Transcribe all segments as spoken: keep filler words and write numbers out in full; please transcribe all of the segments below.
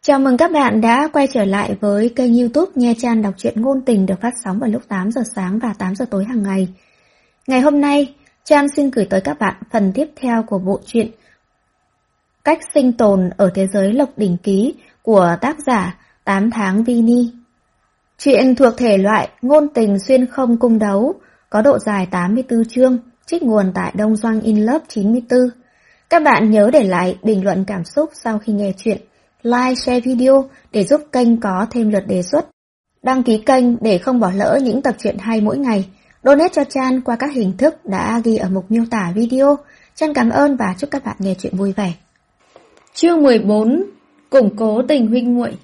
Chào mừng các bạn đã quay trở lại với kênh YouTube Nghe Chan đọc truyện ngôn tình được phát sóng vào lúc tám giờ sáng và tám giờ tối hàng ngày. Ngày hôm nay, Chan xin gửi tới các bạn phần tiếp theo của bộ truyện Cách sinh tồn ở thế giới Lộc Đỉnh Ký của tác giả tám tháng Vini. Truyện thuộc thể loại ngôn tình xuyên không cung đấu, có độ dài tám mươi tư chương, trích nguồn tại Đông Doanh In Love chín mươi tư. Các bạn nhớ để lại bình luận cảm xúc sau khi nghe truyện, like, share video để giúp kênh có thêm lượt đề xuất, đăng ký kênh để không bỏ lỡ những tập truyện hay mỗi ngày, donate cho Chan qua các hình thức đã ghi ở mục miêu tả video. Chan cảm ơn và chúc các bạn nghe truyện vui vẻ. Chương mười bốn. Củng cố tình huynh muội.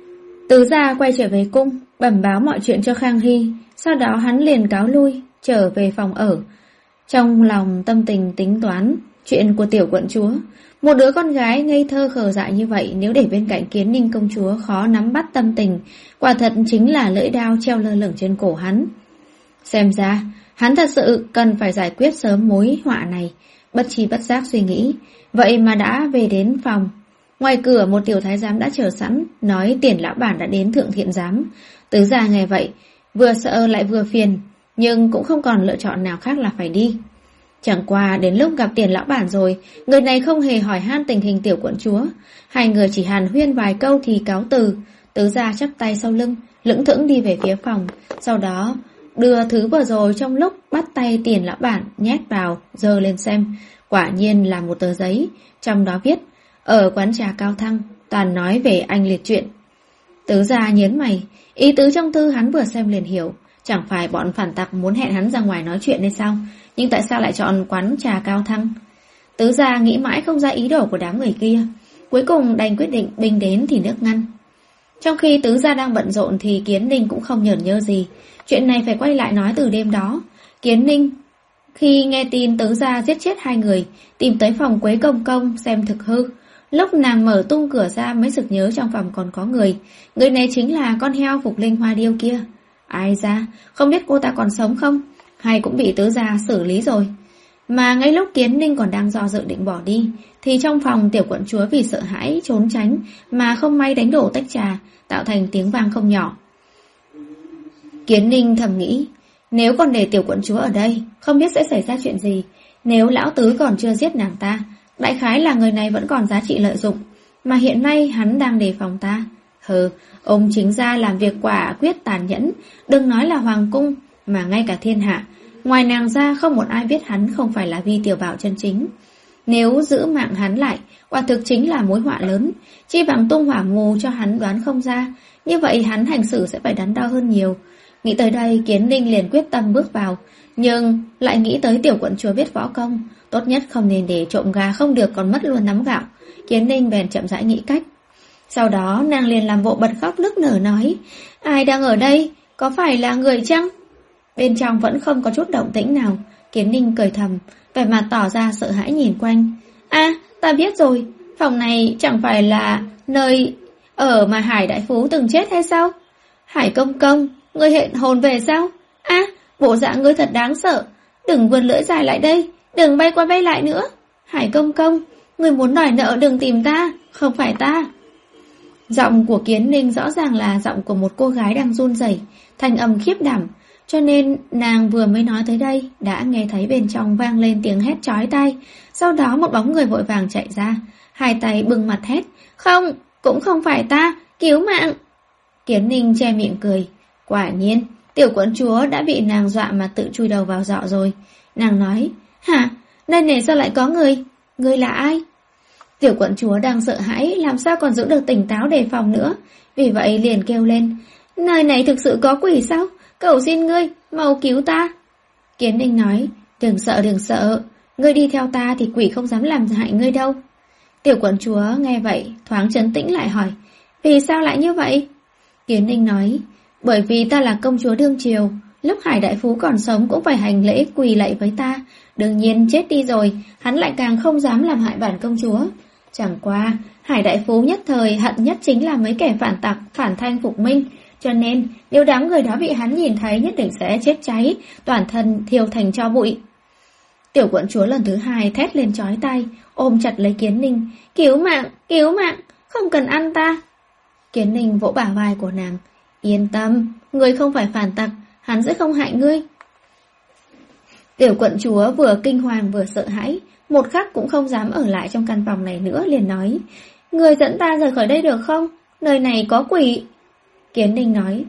Tứ gia quay trở về cung, bẩm báo mọi chuyện cho Khang Hy, sau đó hắn liền cáo lui, trở về phòng ở. Trong lòng tâm tình tính toán chuyện của tiểu quận chúa, một đứa con gái ngây thơ khờ dại như vậy nếu để bên cạnh Kiến Ninh công chúa khó nắm bắt tâm tình, quả thật chính là lưỡi đao treo lơ lửng trên cổ hắn. Xem ra, hắn thật sự cần phải giải quyết sớm mối họa này, bất chi bất giác suy nghĩ, vậy mà đã về đến phòng. Ngoài cửa một tiểu thái giám đã chờ sẵn, nói tiền lão bản đã đến thượng thiện giám. Tứ gia nghe vậy, vừa sợ lại vừa phiền, nhưng cũng không còn lựa chọn nào khác là phải đi. Chẳng qua đến lúc gặp tiền lão bản rồi, người này không hề hỏi han tình hình tiểu quận chúa. Hai người chỉ hàn huyên vài câu thì cáo từ. Tứ gia chắp tay sau lưng, lững thững đi về phía phòng. Sau đó đưa thứ vừa rồi trong lúc bắt tay tiền lão bản nhét vào, giơ lên xem. Quả nhiên là một tờ giấy, trong đó viết: ở quán trà Cao Thăng, toàn nói về anh liệt chuyện. Tứ gia nhớn mày, ý tứ trong thư hắn vừa xem liền hiểu. Chẳng phải bọn phản tặc muốn hẹn hắn ra ngoài nói chuyện hay sao? Nhưng tại sao lại chọn quán trà Cao Thăng? Tứ gia nghĩ mãi không ra ý đồ của đám người kia, cuối cùng đành quyết định binh đến thì nước ngăn. Trong khi tứ gia đang bận rộn thì Kiến Ninh cũng không nhởn nhơ gì. Chuyện này phải quay lại nói từ đêm đó. Kiến Ninh khi nghe tin tứ gia giết chết hai người, tìm tới phòng Quế Công Công xem thực hư. Lúc nàng mở tung cửa ra mới sực nhớ trong phòng còn có người. Người này chính là con heo Phục Linh Hoa Điêu kia. Ai ra, không biết cô ta còn sống không? Hay cũng bị tứ gia xử lý rồi. Mà ngay lúc Kiến Ninh còn đang do dự định bỏ đi, thì trong phòng tiểu quận chúa vì sợ hãi trốn tránh mà không may đánh đổ tách trà, tạo thành tiếng vang không nhỏ. Kiến Ninh thầm nghĩ, nếu còn để tiểu quận chúa ở đây, không biết sẽ xảy ra chuyện gì. Nếu lão tứ còn chưa giết nàng ta, đại khái là người này vẫn còn giá trị lợi dụng, mà hiện nay hắn đang đề phòng ta. Hừ, ông chính gia làm việc quả quyết tàn nhẫn, đừng nói là hoàng cung, mà ngay cả thiên hạ, ngoài nàng ra không một ai biết hắn không phải là Vi Tiểu Bảo chân chính. Nếu giữ mạng hắn lại, quả thực chính là mối họa lớn, chi bằng tung hỏa mù cho hắn đoán không ra, như vậy hắn hành xử sẽ phải đắn đo hơn nhiều. Nghĩ tới đây, Kiến Ninh liền quyết tâm bước vào, nhưng lại nghĩ tới tiểu quận chúa biết võ công, tốt nhất không nên để trộm gà không được còn mất luôn nắm gạo. Kiến Ninh bèn chậm rãi nghĩ cách. Sau đó nàng liền làm bộ bật khóc nức nở nói, ai đang ở đây, có phải là người chăng? Bên trong vẫn không có chút động tĩnh nào. Kiến Ninh cười thầm, vẻ mặt tỏ ra sợ hãi nhìn quanh. À, ta biết rồi, phòng này chẳng phải là nơi ở mà Hải Đại Phú từng chết hay sao? Hải Công Công, ngươi hiện hồn về sao? À, bộ dạng ngươi thật đáng sợ. Đừng vươn lưỡi dài lại đây, đừng bay qua bay lại nữa. Hải Công Công, ngươi muốn đòi nợ đừng tìm ta, không phải ta. Giọng của Kiến Ninh rõ ràng là giọng của một cô gái đang run rẩy, thanh âm khiếp đảm, cho nên nàng vừa mới nói tới đây đã nghe thấy bên trong vang lên tiếng hét chói tai. Sau đó một bóng người vội vàng chạy ra, hai tay bưng mặt hét, không, cũng không phải ta, cứu mạng. Kiến Ninh che miệng cười, quả nhiên tiểu quận chúa đã bị nàng dọa mà tự chui đầu vào giọ rồi. Nàng nói, hả, nơi này sao lại có người? Ngươi là ai? Tiểu quận chúa đang sợ hãi, làm sao còn giữ được tỉnh táo đề phòng nữa, vì vậy liền kêu lên, nơi này thực sự có quỷ sao? Cầu xin ngươi, mau cứu ta. Kiến Ninh nói, đừng sợ đừng sợ, ngươi đi theo ta thì quỷ không dám làm hại ngươi đâu. Tiểu quận chúa nghe vậy, thoáng trấn tĩnh lại hỏi, vì sao lại như vậy? Kiến Ninh nói, bởi vì ta là công chúa đương triều, lúc Hải Đại Phú còn sống cũng phải hành lễ quỳ lạy với ta, đương nhiên chết đi rồi, hắn lại càng không dám làm hại bản công chúa. Chẳng qua, Hải Đại Phú nhất thời hận nhất chính là mấy kẻ phản tặc, phản thanh phục minh, cho nên nếu đám người đó bị hắn nhìn thấy nhất định sẽ chết cháy, toàn thân thiêu thành tro bụi. Tiểu quận chúa lần thứ hai thét lên chói tai, ôm chặt lấy Kiến Ninh, cứu mạng, cứu mạng, không cần ăn ta. Kiến Ninh vỗ bả vai của nàng. Yên tâm, ngươi không phải phản tặc, hắn sẽ không hại ngươi. Tiểu quận chúa vừa kinh hoàng vừa sợ hãi, một khắc cũng không dám ở lại trong căn phòng này nữa, liền nói: Ngươi dẫn ta rời khỏi đây được không? Nơi này có quỷ. Kiến Ninh nói: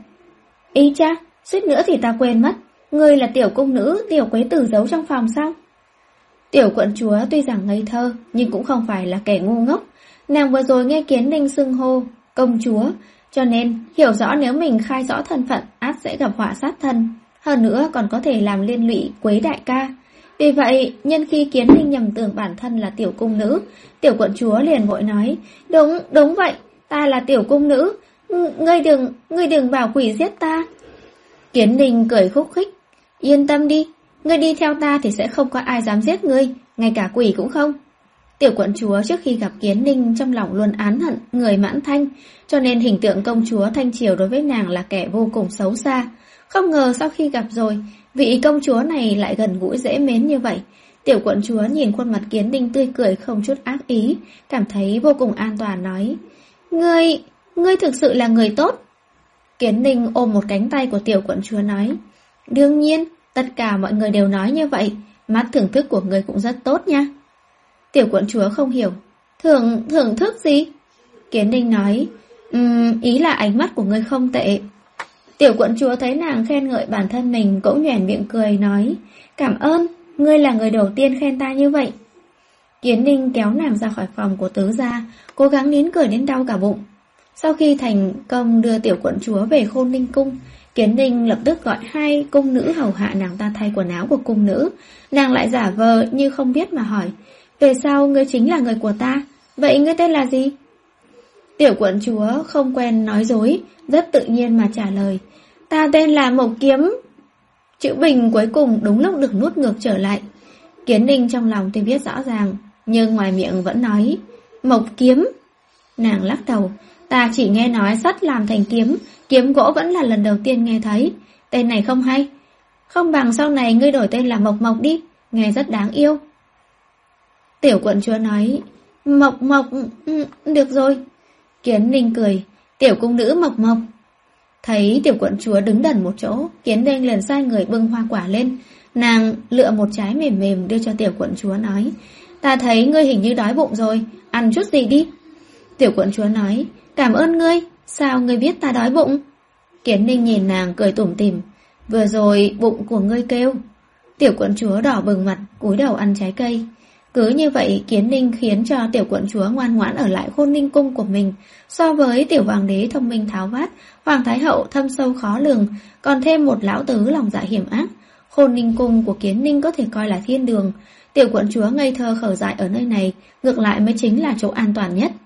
Ý cha, suýt nữa thì ta quên mất, ngươi là tiểu cung nữ tiểu quế tử giấu trong phòng sao? Tiểu quận chúa tuy rằng ngây thơ, nhưng cũng không phải là kẻ ngu ngốc. Nàng vừa rồi nghe Kiến Ninh xưng hô công chúa, cho nên hiểu rõ nếu mình khai rõ thân phận ắt sẽ gặp họa sát thân, hơn nữa còn có thể làm liên lụy Quế đại ca. Vì vậy, nhân khi Kiến Ninh nhầm tưởng bản thân là tiểu cung nữ, tiểu quận chúa liền vội nói: Đúng, đúng vậy, ta là tiểu cung nữ, ngươi đừng, ngươi đừng bảo quỷ giết ta. Kiến Ninh cười khúc khích: Yên tâm đi, ngươi đi theo ta thì sẽ không có ai dám giết ngươi, ngay cả quỷ cũng không. Tiểu quận chúa trước khi gặp Kiến Ninh trong lòng luôn án hận người Mãn Thanh, cho nên hình tượng công chúa Thanh Triều đối với nàng là kẻ vô cùng xấu xa. Không ngờ sau khi gặp rồi, vị công chúa này lại gần gũi dễ mến như vậy. Tiểu quận chúa nhìn khuôn mặt Kiến Ninh tươi cười không chút ác ý, cảm thấy vô cùng an toàn, nói: Ngươi, ngươi thực sự là người tốt. Kiến Ninh ôm một cánh tay của tiểu quận chúa nói: Đương nhiên, tất cả mọi người đều nói như vậy, mắt thưởng thức của ngươi cũng rất tốt nha. Tiểu quận chúa không hiểu: Thưởng, thưởng thức gì? Kiến Ninh nói: um, Ý là ánh mắt của ngươi không tệ. Tiểu quận chúa thấy nàng khen ngợi bản thân mình cũng nhoẻn miệng cười, nói: Cảm ơn, ngươi là người đầu tiên khen ta như vậy. Kiến Ninh kéo nàng ra khỏi phòng của tứ gia, cố gắng nín cười đến đau cả bụng. Sau khi thành công đưa tiểu quận chúa về Khôn Ninh cung, Kiến Ninh lập tức gọi hai cung nữ hầu hạ nàng ta thay quần áo của cung nữ. Nàng lại giả vờ như không biết mà hỏi: Về sau ngươi chính là người của ta, vậy ngươi tên là gì? Tiểu quận chúa không quen nói dối, rất tự nhiên mà trả lời: Ta tên là Mộc Kiếm. Chữ Bình cuối cùng đúng lúc được nuốt ngược trở lại. Kiến Ninh trong lòng tuy biết rõ ràng, nhưng ngoài miệng vẫn nói: Mộc Kiếm. Nàng lắc đầu: Ta chỉ nghe nói sắt làm thành kiếm, kiếm gỗ vẫn là lần đầu tiên nghe thấy. Tên này không hay. Không bằng sau này ngươi đổi tên là Mộc Mộc đi, nghe rất đáng yêu. Tiểu quận chúa nói: Mộc Mộc, được rồi. Kiến Ninh cười: Tiểu cung nữ Mộc Mộc. Thấy tiểu quận chúa đứng đần một chỗ, Kiến Ninh liền sai người bưng hoa quả lên. Nàng lựa một trái mềm mềm đưa cho tiểu quận chúa, nói: Ta thấy ngươi hình như đói bụng rồi, ăn chút gì đi. Tiểu quận chúa nói: Cảm ơn ngươi, sao ngươi biết ta đói bụng? Kiến Ninh nhìn nàng cười tủm tỉm: Vừa rồi bụng của ngươi kêu. Tiểu quận chúa đỏ bừng mặt, cúi đầu ăn trái cây. Cứ như vậy, Kiến Ninh khiến cho tiểu quận chúa ngoan ngoãn ở lại Khôn Ninh cung của mình. So với tiểu hoàng đế thông minh tháo vát, hoàng thái hậu thâm sâu khó lường, còn thêm một lão tứ lòng dạ hiểm ác, Khôn Ninh cung của Kiến Ninh có thể coi là thiên đường. Tiểu quận chúa ngây thơ khờ dại ở nơi này, ngược lại mới chính là chỗ an toàn nhất.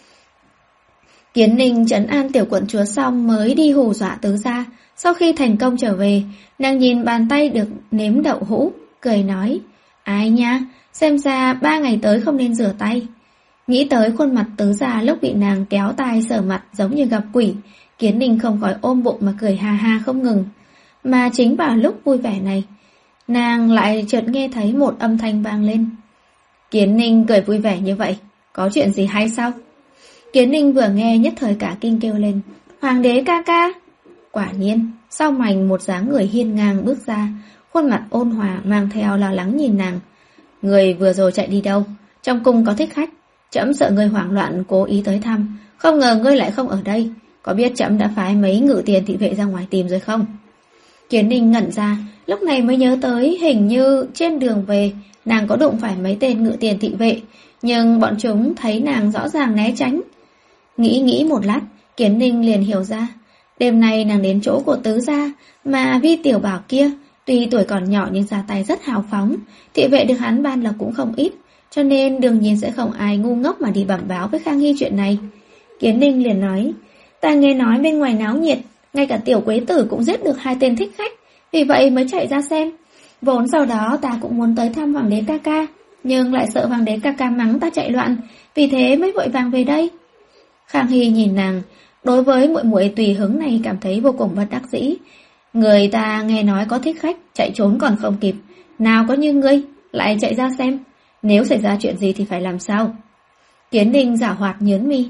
Kiến Ninh trấn an tiểu quận chúa xong mới đi hù dọa tứ gia. Sau khi thành công trở về, nàng nhìn bàn tay được nếm đậu hũ, cười nói: Ai nha, xem ra ba ngày tới không nên rửa tay. Nghĩ tới khuôn mặt tứ gia lúc bị nàng kéo tay sờ mặt giống như gặp quỷ, Kiến Ninh không khỏi ôm bụng mà cười ha ha không ngừng. Mà chính vào lúc vui vẻ này, nàng lại chợt nghe thấy một âm thanh vang lên. Kiến Ninh cười vui vẻ như vậy, có chuyện gì hay sao? Kiến Ninh vừa nghe nhất thời cả kinh kêu lên: Hoàng đế ca ca! Quả nhiên, sau mành một dáng người hiên ngang bước ra, khuôn mặt ôn hòa mang theo lo lắng nhìn nàng. Người vừa rồi chạy đi đâu? Trong cung có thích khách, trẫm sợ ngươi hoảng loạn cố ý tới thăm, không ngờ ngươi lại không ở đây. Có biết trẫm đã phái mấy ngự tiền thị vệ ra ngoài tìm rồi không? Kiến Ninh ngẩn ra, lúc này mới nhớ tới hình như trên đường về nàng có đụng phải mấy tên ngự tiền thị vệ, nhưng bọn chúng thấy nàng rõ ràng né tránh. Nghĩ nghĩ một lát, Kiến Ninh liền hiểu ra, đêm nay nàng đến chỗ của tứ gia, mà Vi tiểu bảo kia tuy tuổi còn nhỏ nhưng ra tay rất hào phóng, thị vệ được hắn ban lộc cũng không ít, cho nên đương nhiên sẽ không ai ngu ngốc mà đi bẩm báo với Khang Hy chuyện này. Kiến Ninh liền nói: Ta nghe nói bên ngoài náo nhiệt, ngay cả tiểu quế tử cũng giết được hai tên thích khách, vì vậy mới chạy ra xem. Vốn sau đó ta cũng muốn tới thăm hoàng đế ca ca, nhưng lại sợ hoàng đế ca ca mắng ta chạy loạn, vì thế mới vội vàng về đây. Khang Hy nhìn nàng, đối với muội muội tùy hứng này cảm thấy vô cùng bất đắc dĩ. Người ta nghe nói có thích khách, chạy trốn còn không kịp, nào có như ngươi, lại chạy ra xem, nếu xảy ra chuyện gì thì phải làm sao? Kiến Ninh giảo hoạt nhớn mi: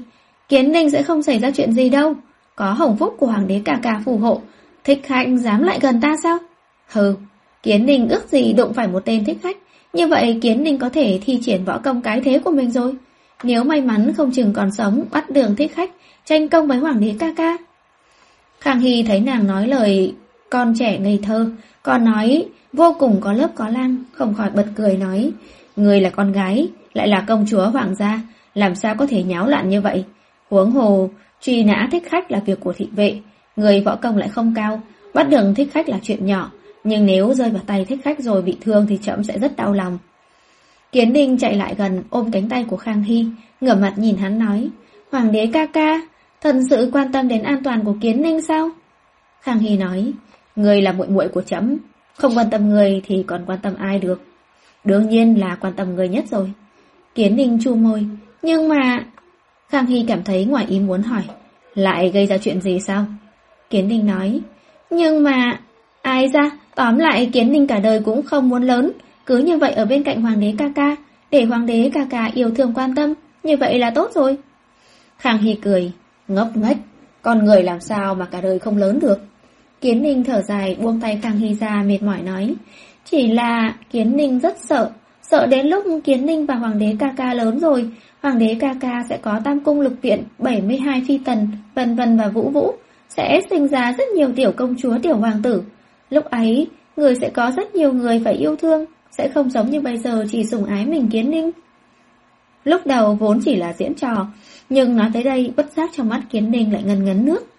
Kiến Ninh sẽ không xảy ra chuyện gì đâu. Có hồng phúc của hoàng đế ca ca phù hộ, Thích Khách dám lại gần ta sao? Hừ, Kiến Ninh ước gì đụng phải một tên thích khách. Như vậy Kiến Ninh có thể thi triển võ công cái thế của mình rồi. Nếu may mắn không chừng còn sống, bắt đường thích khách tranh công với hoàng đế ca ca. Khang Hy thấy nàng nói lời con trẻ ngây thơ, còn nói vô cùng có lớp có lang, không khỏi bật cười nói: người là con gái, lại là công chúa hoàng gia, làm sao có thể nháo loạn như vậy? Huống hồ truy nã thích khách là việc của thị vệ, người võ công lại không cao, bắt đường thích khách là chuyện nhỏ, nhưng nếu rơi vào tay thích khách rồi bị thương thì trẫm sẽ rất đau lòng. Kiến Ninh chạy lại gần, ôm cánh tay của Khang Hy, ngửa mặt nhìn hắn nói: hoàng đế ca ca, thần sự quan tâm đến an toàn của Kiến Ninh sao? Khang Hy nói: người là muội muội của trẫm, không quan tâm người thì còn quan tâm ai được? Đương nhiên là quan tâm người nhất rồi. Kiến Ninh chu môi: nhưng mà... Khang Hy cảm thấy ngoài ý muốn hỏi: lại gây ra chuyện gì sao? Kiến Ninh nói: nhưng mà... ai ra, tóm lại Kiến Ninh cả đời cũng không muốn lớn, cứ như vậy ở bên cạnh hoàng đế ca ca, để hoàng đế ca ca yêu thương quan tâm, như vậy là tốt rồi. Khang Hy cười: ngốc nghếch, con người làm sao mà cả đời không lớn được? Kiến Ninh thở dài buông tay Khang Hy ra, mệt mỏi nói: chỉ là Kiến Ninh rất sợ, sợ đến lúc Kiến Ninh và hoàng đế ca ca lớn rồi, hoàng đế ca ca sẽ có tam cung lục viện, bảy mươi hai phi tần, vân vân và vũ vũ, sẽ sinh ra rất nhiều tiểu công chúa tiểu hoàng tử. Lúc ấy, người sẽ có rất nhiều người phải yêu thương, sẽ không giống như bây giờ chỉ sủng ái mình Kiến Ninh. Lúc đầu vốn chỉ là diễn trò, nhưng nói tới đây bất giác trong mắt Kiến Ninh lại ngấn ngấn nước.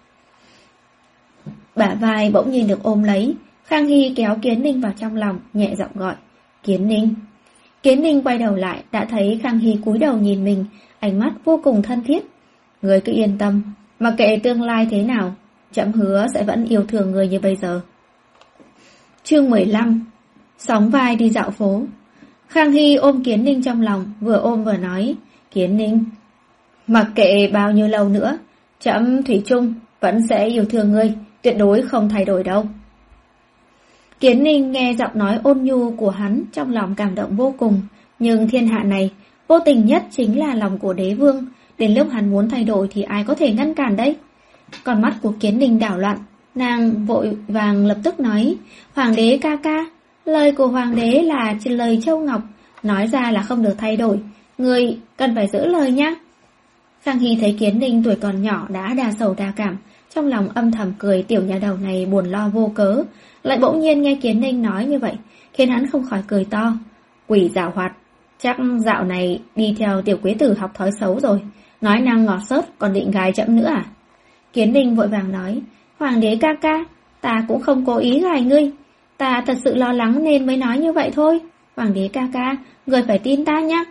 Bả vai bỗng nhiên được ôm lấy, Khang Hy kéo Kiến Ninh vào trong lòng, nhẹ giọng gọi: Kiến Ninh. Kiến Ninh quay đầu lại, đã thấy Khang Hy cúi đầu nhìn mình, ánh mắt vô cùng thân thiết. Người cứ yên tâm, mặc kệ tương lai thế nào, trẫm hứa sẽ vẫn yêu thương người như bây giờ. Chương mười lăm. Sóng vai đi dạo phố. Khang Hy ôm Kiến Ninh trong lòng, vừa ôm vừa nói: Kiến Ninh, mặc kệ bao nhiêu lâu nữa, trẫm thủy chung vẫn sẽ yêu thương ngươi, tuyệt đối không thay đổi đâu. Kiến Ninh nghe giọng nói ôn nhu của hắn, trong lòng cảm động vô cùng. Nhưng thiên hạ này, vô tình nhất chính là lòng của đế vương, đến lúc hắn muốn thay đổi thì ai có thể ngăn cản đấy? Con mắt của Kiến Ninh đảo loạn, nàng vội vàng lập tức nói: Hoàng đế ca ca, lời của hoàng đế là lời châu ngọc, nói ra là không được thay đổi, người cần phải giữ lời nhá. Khang Hy thấy Kiến Ninh tuổi còn nhỏ đã đa sầu đa cảm, trong lòng âm thầm cười tiểu nhà đầu này buồn lo vô cớ, lại bỗng nhiên nghe Kiến Ninh nói như vậy, khiến hắn không khỏi cười to. Quỷ giảo hoạt, chắc dạo này đi theo tiểu quế tử học thói xấu rồi, nói năng ngọt xớt còn định gài trẫm nữa à? Kiến Ninh vội vàng nói: Hoàng đế ca ca, ta cũng không cố ý gài ngươi, ta thật sự lo lắng nên mới nói như vậy thôi. Hoàng đế ca ca, người phải tin ta nhé.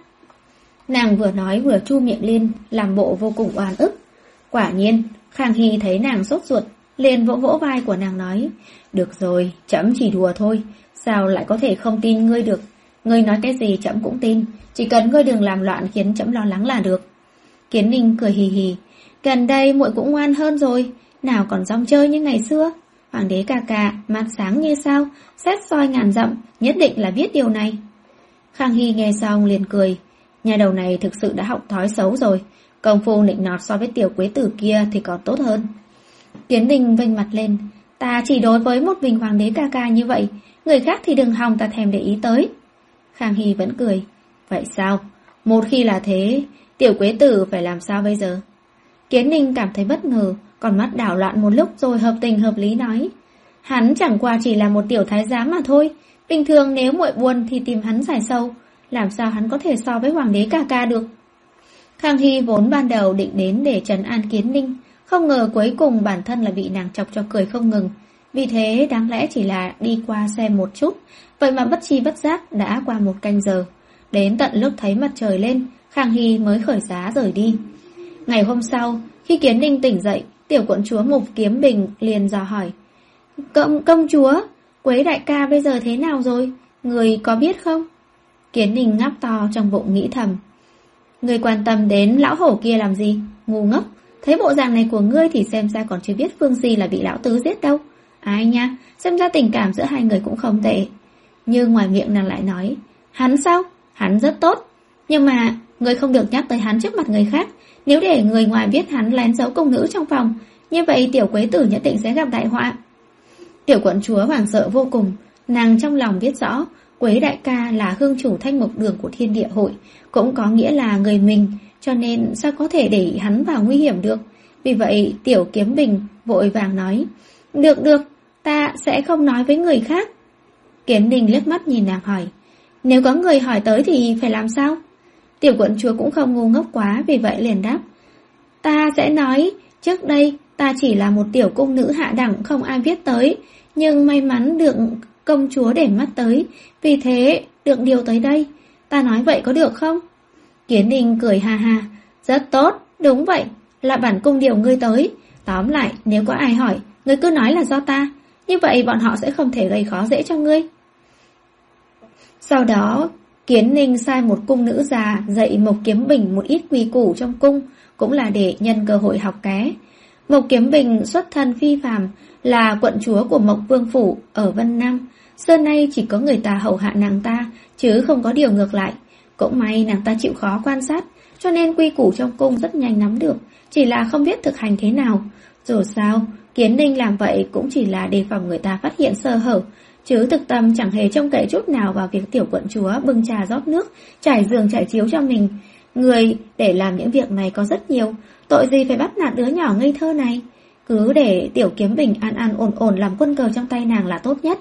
Nàng vừa nói vừa chu miệng lên, làm bộ vô cùng oan ức. Quả nhiên, Khang Hy thấy nàng sốt ruột, liền vỗ vỗ vai của nàng nói: Được rồi, trẫm chỉ đùa thôi, sao lại có thể không tin ngươi được? Ngươi nói cái gì trẫm cũng tin, chỉ cần ngươi đừng làm loạn khiến trẫm lo lắng là được. Kiến Ninh cười hì hì: Gần đây muội cũng ngoan hơn rồi, nào còn rong chơi như ngày xưa. Hoàng đế ca ca, mắt sáng như sao, xét soi ngàn dặm, nhất định là biết điều này. Khang Hy nghe xong liền cười: Nhà đầu này thực sự đã học thói xấu rồi, công phu nịnh nọt so với tiểu quế tử kia thì còn tốt hơn. Kiến Ninh vênh mặt lên: Ta chỉ đối với một mình hoàng đế ca ca như vậy, người khác thì đừng hòng ta thèm để ý tới. Khang Hy vẫn cười: Vậy sao? Một khi là thế, tiểu quế tử phải làm sao bây giờ? Kiến Ninh cảm thấy bất ngờ, còn mắt đảo loạn một lúc rồi hợp tình hợp lý nói: Hắn chẳng qua chỉ là một tiểu thái giám mà thôi, bình thường nếu muội buồn thì tìm hắn giải sầu, làm sao hắn có thể so với hoàng đế ca ca được? Khang Hy vốn ban đầu định đến để trấn an Kiến Ninh, không ngờ cuối cùng bản thân là bị nàng chọc cho cười không ngừng. Vì thế đáng lẽ chỉ là đi qua xem một chút, vậy mà bất chi bất giác đã qua một canh giờ. Đến tận lúc thấy mặt trời lên, Khang Hy mới khởi giá rời đi. Ngày hôm sau, khi Kiến Ninh tỉnh dậy, tiểu quận chúa Mục Kiếm Bình liền dò hỏi: Công, công chúa, Quế đại ca bây giờ thế nào rồi? Người có biết không? Kiến Ninh ngáp to trong bụng nghĩ thầm: Người quan tâm đến lão hổ kia làm gì? Ngu ngốc, thấy bộ dạng này của ngươi thì xem ra còn chưa biết Phương Di là bị lão tứ giết đâu. Ai nha, xem ra tình cảm giữa hai người cũng không tệ. Nhưng ngoài miệng nàng lại nói: Hắn sao? Hắn rất tốt. Nhưng mà người không được nhắc tới hắn trước mặt người khác. Nếu để người ngoài biết hắn lén giấu công nữ trong phòng, như vậy tiểu quế tử nhất định sẽ gặp đại họa. Tiểu quận chúa hoảng sợ vô cùng. Nàng trong lòng biết rõ Quế đại ca là hương chủ thanh mộc đường của Thiên Địa Hội, cũng có nghĩa là người mình, cho nên sao có thể để hắn vào nguy hiểm được. Vì vậy Tiểu Kiếm Bình vội vàng nói: Được được, ta sẽ không nói với người khác. Kiếm Ninh liếc mắt nhìn nàng hỏi: Nếu có người hỏi tới thì phải làm sao? Tiểu quận chúa cũng không ngu ngốc quá, vì vậy liền đáp: Ta sẽ nói, trước đây ta chỉ là một tiểu cung nữ hạ đẳng, không ai biết tới, nhưng may mắn được công chúa để mắt tới, vì thế được điều tới đây. Ta nói vậy có được không? Kiến Ninh cười ha ha: Rất tốt, đúng vậy, là bản cung điều ngươi tới. Tóm lại, nếu có ai hỏi, ngươi cứ nói là do ta, như vậy bọn họ sẽ không thể gây khó dễ cho ngươi. Sau đó Kiến Ninh sai một cung nữ già dạy Mộc Kiếm Bình một ít quy củ trong cung, cũng là để nhân cơ hội học ké. Mộc Kiếm Bình xuất thân phi phàm, là quận chúa của Mộc Vương Phủ ở Vân Nam. Xưa nay chỉ có người ta hầu hạ nàng ta, chứ không có điều ngược lại. Cũng may nàng ta chịu khó quan sát, cho nên quy củ trong cung rất nhanh nắm được, chỉ là không biết thực hành thế nào. Dù sao, Kiến Ninh làm vậy cũng chỉ là đề phòng người ta phát hiện sơ hở, chứ thực tâm chẳng hề trông cậy chút nào vào việc tiểu quận chúa bưng trà rót nước, trải giường trải chiếu cho mình. Người để làm những việc này có rất nhiều, tội gì phải bắt nạt đứa nhỏ ngây thơ này. Cứ để Tiểu Kiếm Bình an an ổn ổn làm quân cờ trong tay nàng là tốt nhất.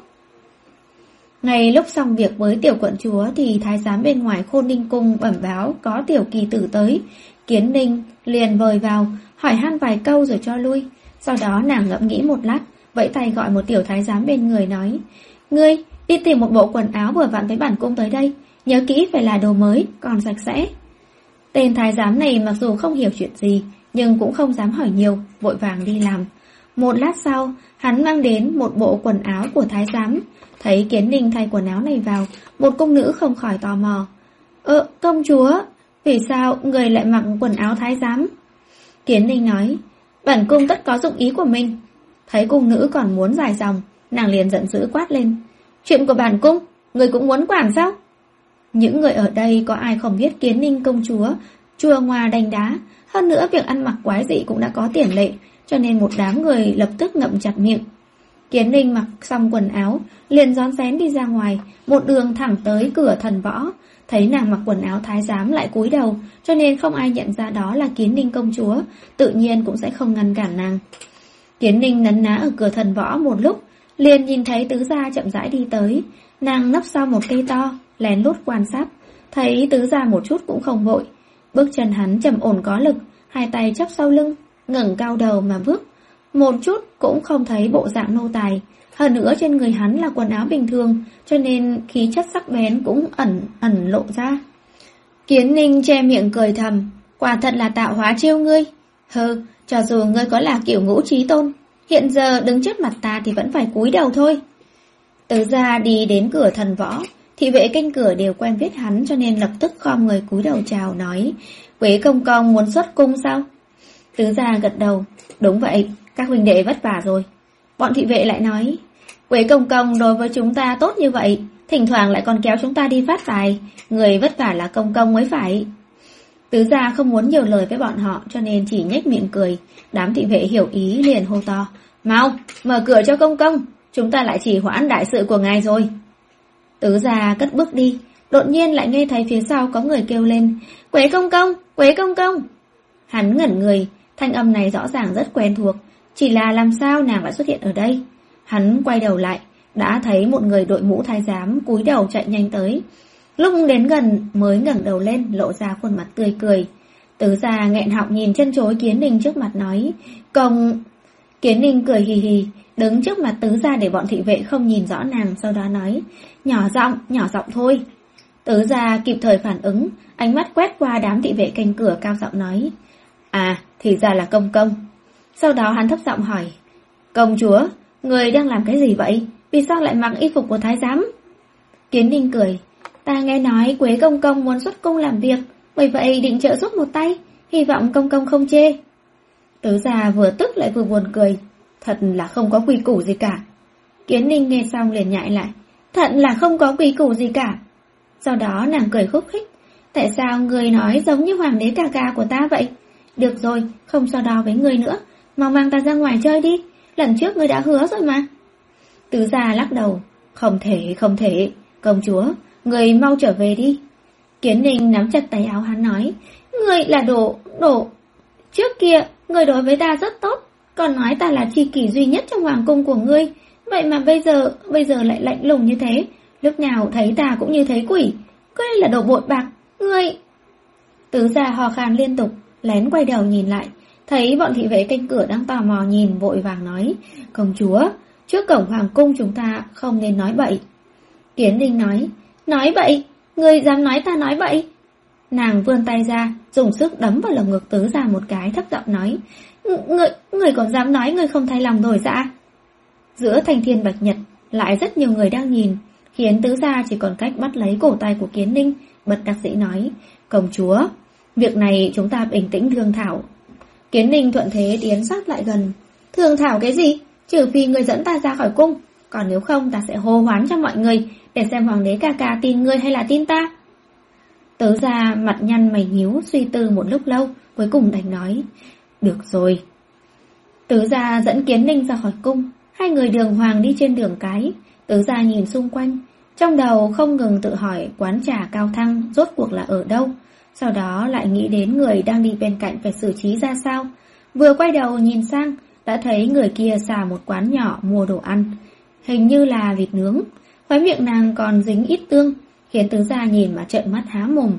Ngay lúc xong việc với tiểu quận chúa thì thái giám bên ngoài Khôn Ninh cung bẩm báo có tiểu kỳ tử tới. Kiến Ninh liền vời vào, hỏi han vài câu rồi cho lui. Sau đó nàng ngẫm nghĩ một lát, vẫy tay gọi một tiểu thái giám bên người nói: Ngươi đi tìm một bộ quần áo vừa vặn với bản cung tới đây, nhớ kỹ phải là đồ mới, còn sạch sẽ. Tên thái giám này mặc dù không hiểu chuyện gì, nhưng cũng không dám hỏi nhiều, vội vàng đi làm. Một lát sau, hắn mang đến một bộ quần áo của thái giám. Thấy Kiến Ninh thay quần áo này vào, một cung nữ không khỏi tò mò: Ơ, công chúa, vì sao người lại mặc quần áo thái giám? Kiến Ninh nói: Bản cung tất có dụng ý của mình. Thấy cung nữ còn muốn dài dòng, nàng liền giận dữ quát lên: Chuyện của bản cung, người cũng muốn quản sao? Những người ở đây có ai không biết Kiến Ninh công chúa chua ngoa đanh đá, hơn nữa việc ăn mặc quái dị cũng đã có tiền lệ, cho nên một đám người lập tức ngậm chặt miệng. Kiến Ninh mặc xong quần áo, liền rón rén đi ra ngoài, một đường thẳng tới cửa thần võ. Thấy nàng mặc quần áo thái giám lại cúi đầu, cho nên không ai nhận ra đó là Kiến Ninh công chúa, tự nhiên cũng sẽ không ngăn cản nàng. Kiến Ninh nấn ná ở cửa thần võ một lúc, liền nhìn thấy tứ gia chậm rãi đi tới. Nàng nấp sau một cây to, lén lút quan sát, thấy tứ gia một chút cũng không vội. Bước chân hắn trầm ổn có lực, hai tay chắp sau lưng, ngẩng cao đầu mà bước, một chút cũng không thấy bộ dạng nô tài. Hơn nữa trên người hắn là quần áo bình thường, cho nên khí chất sắc bén cũng ẩn ẩn lộ ra. Kiến Ninh che miệng cười thầm: Quả thật là tạo hóa trêu ngươi. Hừ, cho dù ngươi có là kiểu ngũ trí tôn, hiện giờ đứng trước mặt ta thì vẫn phải cúi đầu thôi. Tứ gia đi đến cửa thần võ, thị vệ canh cửa đều quen biết hắn, cho nên lập tức khom người cúi đầu chào nói: Quế công công muốn xuất cung sao? Tứ gia gật đầu: Đúng vậy, các huynh đệ vất vả rồi. Bọn thị vệ lại nói: Quế công công đối với chúng ta tốt như vậy, thỉnh thoảng lại còn kéo chúng ta đi phát tài, người vất vả là công công mới phải. Tứ gia không muốn nhiều lời với bọn họ, cho nên chỉ nhếch miệng cười. Đám thị vệ hiểu ý liền hô to: Mau, mở cửa cho công công, chúng ta lại chỉ hoãn đại sự của ngài rồi. Tứ gia cất bước đi, đột nhiên lại nghe thấy phía sau có người kêu lên: Quế công công, Quế công công. Hắn ngẩn người, thanh âm này rõ ràng rất quen thuộc, chỉ là làm sao nàng lại xuất hiện ở đây. Hắn quay đầu lại, đã thấy một người đội mũ thái giám cúi đầu chạy nhanh tới. Lúc đến gần mới ngẩng đầu lên, lộ ra khuôn mặt tươi cười. Tứ gia nghẹn họng nhìn chân chối Kiến Ninh trước mặt nói: Công... Kiến Ninh cười hì hì, đứng trước mặt tứ gia để bọn thị vệ không nhìn rõ nàng, sau đó nói: Nhỏ giọng, nhỏ giọng thôi. Tứ gia kịp thời phản ứng, ánh mắt quét qua đám thị vệ canh cửa, cao giọng nói: À, thì ra là công công. Sau đó hắn thấp giọng hỏi: Công chúa, người đang làm cái gì vậy? Vì sao lại mặc y phục của thái giám? Kiến Ninh cười: Ta nghe nói Quế công công muốn xuất cung làm việc, bởi vậy định trợ giúp một tay, hy vọng công công không chê. Tứ gia vừa tức lại vừa buồn cười: Thật là không có quy củ gì cả. Kiến Ninh nghe xong liền nhại lại: Thật là không có quy củ gì cả. Sau đó nàng cười khúc khích: Tại sao người nói giống như hoàng đế ca ca của ta vậy? Được rồi, không so đo với người nữa, mau mang ta ra ngoài chơi đi, lần trước người đã hứa rồi mà. Tứ gia lắc đầu, không thể, không thể, công chúa, người mau trở về đi. Kiến Ninh nắm chặt tay áo hắn nói, người là đồ, đồ. Trước kia, người đối với ta rất tốt, còn nói ta là tri kỷ duy nhất trong hoàng cung của ngươi. Vậy mà bây giờ, bây giờ lại lạnh lùng như thế, lúc nào thấy ta cũng như thấy quỷ. Ngươi là đồ bội bạc, ngươi... Tứ gia hò khan liên tục, lén quay đầu nhìn lại, thấy bọn thị vệ canh cửa đang tò mò nhìn, vội vàng nói, công chúa, trước cổng hoàng cung chúng ta không nên nói bậy. Kiến Ninh nói, nói bậy? Ngươi dám nói ta nói bậy? Nàng vươn tay ra, dùng sức đấm vào lồng ngực tứ gia một cái, thấp giọng nói, Người, người còn dám nói người không thay lòng đổi dạ? Giữa thanh thiên bạch nhật, lại rất nhiều người đang nhìn, khiến tứ gia chỉ còn cách bắt lấy cổ tay của Kiến Ninh, bật đắc dĩ nói, công chúa, việc này chúng ta bình tĩnh thương thảo. Kiến Ninh thuận thế tiến sát lại gần, thương thảo cái gì? Trừ phi người dẫn ta ra khỏi cung, còn nếu không ta sẽ hô hoán cho mọi người, để xem hoàng đế ca ca tin ngươi hay là tin ta. Tứ gia mặt nhăn mày nhíu, suy tư một lúc lâu, cuối cùng đành nói, được rồi. Tứ gia dẫn Kiến Ninh ra khỏi cung, hai người đường hoàng đi trên đường cái. Tứ gia nhìn xung quanh, trong đầu không ngừng tự hỏi quán trà Cao Thăng rốt cuộc là ở đâu. Sau đó lại nghĩ đến người đang đi bên cạnh phải xử trí ra sao. Vừa quay đầu nhìn sang, đã thấy người kia xà một quán nhỏ mua đồ ăn, hình như là vịt nướng. Khóe miệng nàng còn dính ít tương, khiến tứ gia nhìn mà trợn mắt há mồm.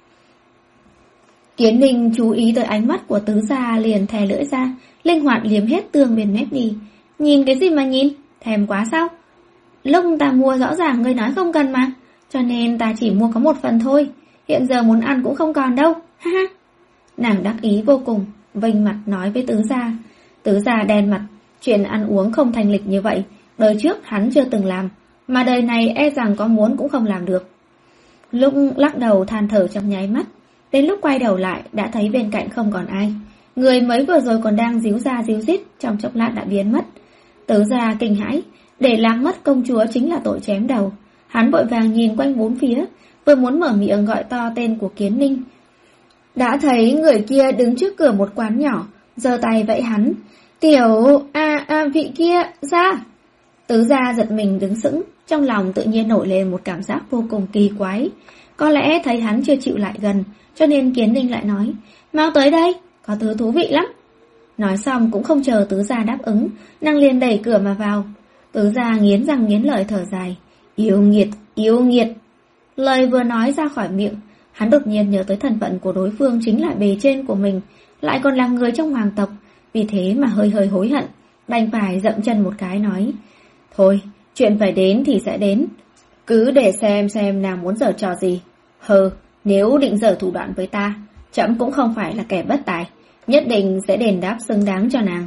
Kiến Ninh chú ý tới ánh mắt của tứ gia, liền thè lưỡi ra, linh hoạt liếm hết tương bên mép đi. Nhìn cái gì mà nhìn? Thèm quá sao? Lúc ta mua rõ ràng ngươi nói không cần mà, cho nên ta chỉ mua có một phần thôi. Hiện giờ muốn ăn cũng không còn đâu, ha ha. Nàng đắc ý vô cùng, vênh mặt nói với tứ gia. Tứ gia đen mặt, chuyện ăn uống không thanh lịch như vậy, đời trước hắn chưa từng làm, mà đời này e rằng có muốn cũng không làm được. Lúc lắc đầu than thở trong nháy mắt, đến lúc quay đầu lại đã thấy bên cạnh không còn ai. Người mới vừa rồi còn đang díu ra díu dít, trong chốc lát đã biến mất. Tứ gia kinh hãi, để làm mất công chúa chính là tội chém đầu. Hắn vội vàng nhìn quanh bốn phía, vừa muốn mở miệng gọi to tên của Kiến Ninh, đã thấy người kia đứng trước cửa một quán nhỏ, giơ tay vẫy hắn, tiểu a a vị kia ra. Tứ gia giật mình đứng sững, trong lòng tự nhiên nổi lên một cảm giác vô cùng kỳ quái. Có lẽ thấy hắn chưa chịu lại gần, cho nên Kiến Ninh lại nói, mau tới đây, có thứ thú vị lắm. Nói xong cũng không chờ tứ gia đáp ứng, nàng liền đẩy cửa mà vào. Tứ gia nghiến răng nghiến lợi thở dài, yêu nghiệt, yêu nghiệt. Lời vừa nói ra khỏi miệng, hắn đột nhiên nhớ tới thân phận của đối phương chính là bề trên của mình, lại còn là người trong hoàng tộc, vì thế mà hơi hơi hối hận, đành phải dậm chân một cái nói, thôi, chuyện phải đến thì sẽ đến, cứ để xem xem nàng muốn giở trò gì. Hừ, nếu định giở thủ đoạn với ta, trẫm cũng không phải là kẻ bất tài, nhất định sẽ đền đáp xứng đáng cho nàng.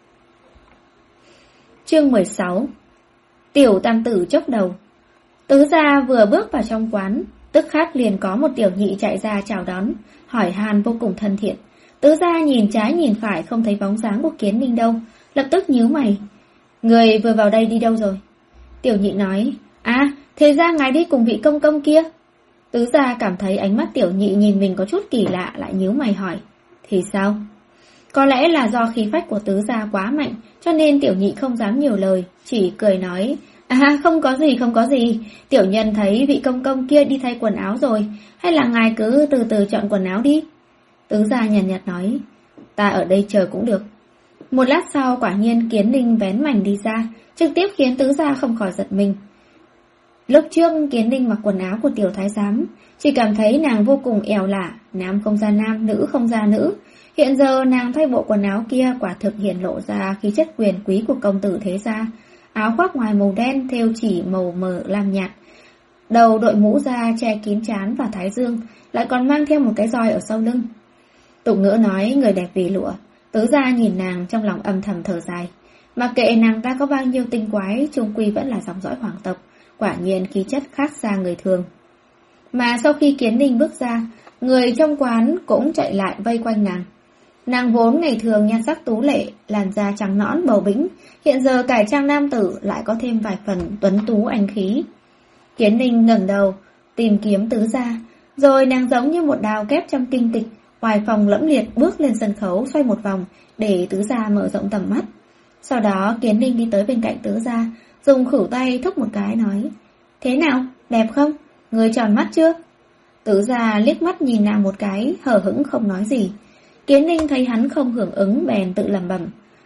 Chương mười sáu. Tiểu tam tử chốc đầu. Tứ gia vừa bước vào trong quán, tức khắc liền có một tiểu nhị chạy ra chào đón, hỏi han vô cùng thân thiện. Tứ gia nhìn trái nhìn phải không thấy bóng dáng của Kiến Ninh đâu, lập tức nhíu mày. Người vừa vào đây đi đâu rồi? Tiểu nhị nói, à, thế ra ngài đi cùng vị công công kia. Tứ gia cảm thấy ánh mắt tiểu nhị nhìn mình có chút kỳ lạ, lại nhíu mày hỏi, thì sao? Có lẽ là do khí phách của tứ gia quá mạnh, cho nên tiểu nhị không dám nhiều lời, chỉ cười nói, à, không có gì, không có gì, tiểu nhân thấy vị công công kia đi thay quần áo rồi, hay là ngài cứ từ từ chọn quần áo đi. Tứ gia nhàn nhạt nói, ta ở đây chờ cũng được. Một lát sau quả nhiên Kiến Ninh vén mảnh đi ra, trực tiếp khiến tứ gia không khỏi giật mình. Lúc trước Kiến Ninh mặc quần áo của tiểu thái giám, chỉ cảm thấy nàng vô cùng ẻo lả, nam không ra nam, nữ không ra nữ. Hiện giờ nàng thay bộ quần áo kia quả thực hiện lộ ra khí chất quyền quý của công tử thế gia. Áo khoác ngoài màu đen thêu chỉ màu mờ lam nhạt, đầu đội mũ da che kín trán và thái dương, lại còn mang theo một cái roi ở sau lưng. Tục ngữ nói người đẹp vì lụa. Tứ gia nhìn nàng trong lòng âm thầm thở dài. Mặc kệ nàng ta có bao nhiêu tinh quái, chung quy vẫn là dòng dõi hoàng tộc, quả nhiên khí chất khác xa người thường. Mà sau khi Kiến Ninh bước ra, người trong quán cũng chạy lại vây quanh nàng. Nàng vốn ngày thường nhan sắc tú lệ, làn da trắng nõn bầu bĩnh, hiện giờ cải trang nam tử lại có thêm vài phần tuấn tú anh khí. Kiến Ninh ngẩng đầu, tìm kiếm tứ gia, Rồi nàng giống như một đào kép trong kinh tịch, hoài phong lẫm liệt bước lên sân khấu xoay một vòng để tứ gia mở rộng tầm mắt. Sau đó Kiến Ninh đi tới bên cạnh tứ gia, dùng khuỷu tay thúc một cái nói: Thế nào, đẹp không? Người tròn mắt chưa? Tứ gia liếc mắt nhìn nàng một cái, hờ hững không nói gì. Kiến Ninh thấy hắn không hưởng ứng bèn tự lẩm bẩm: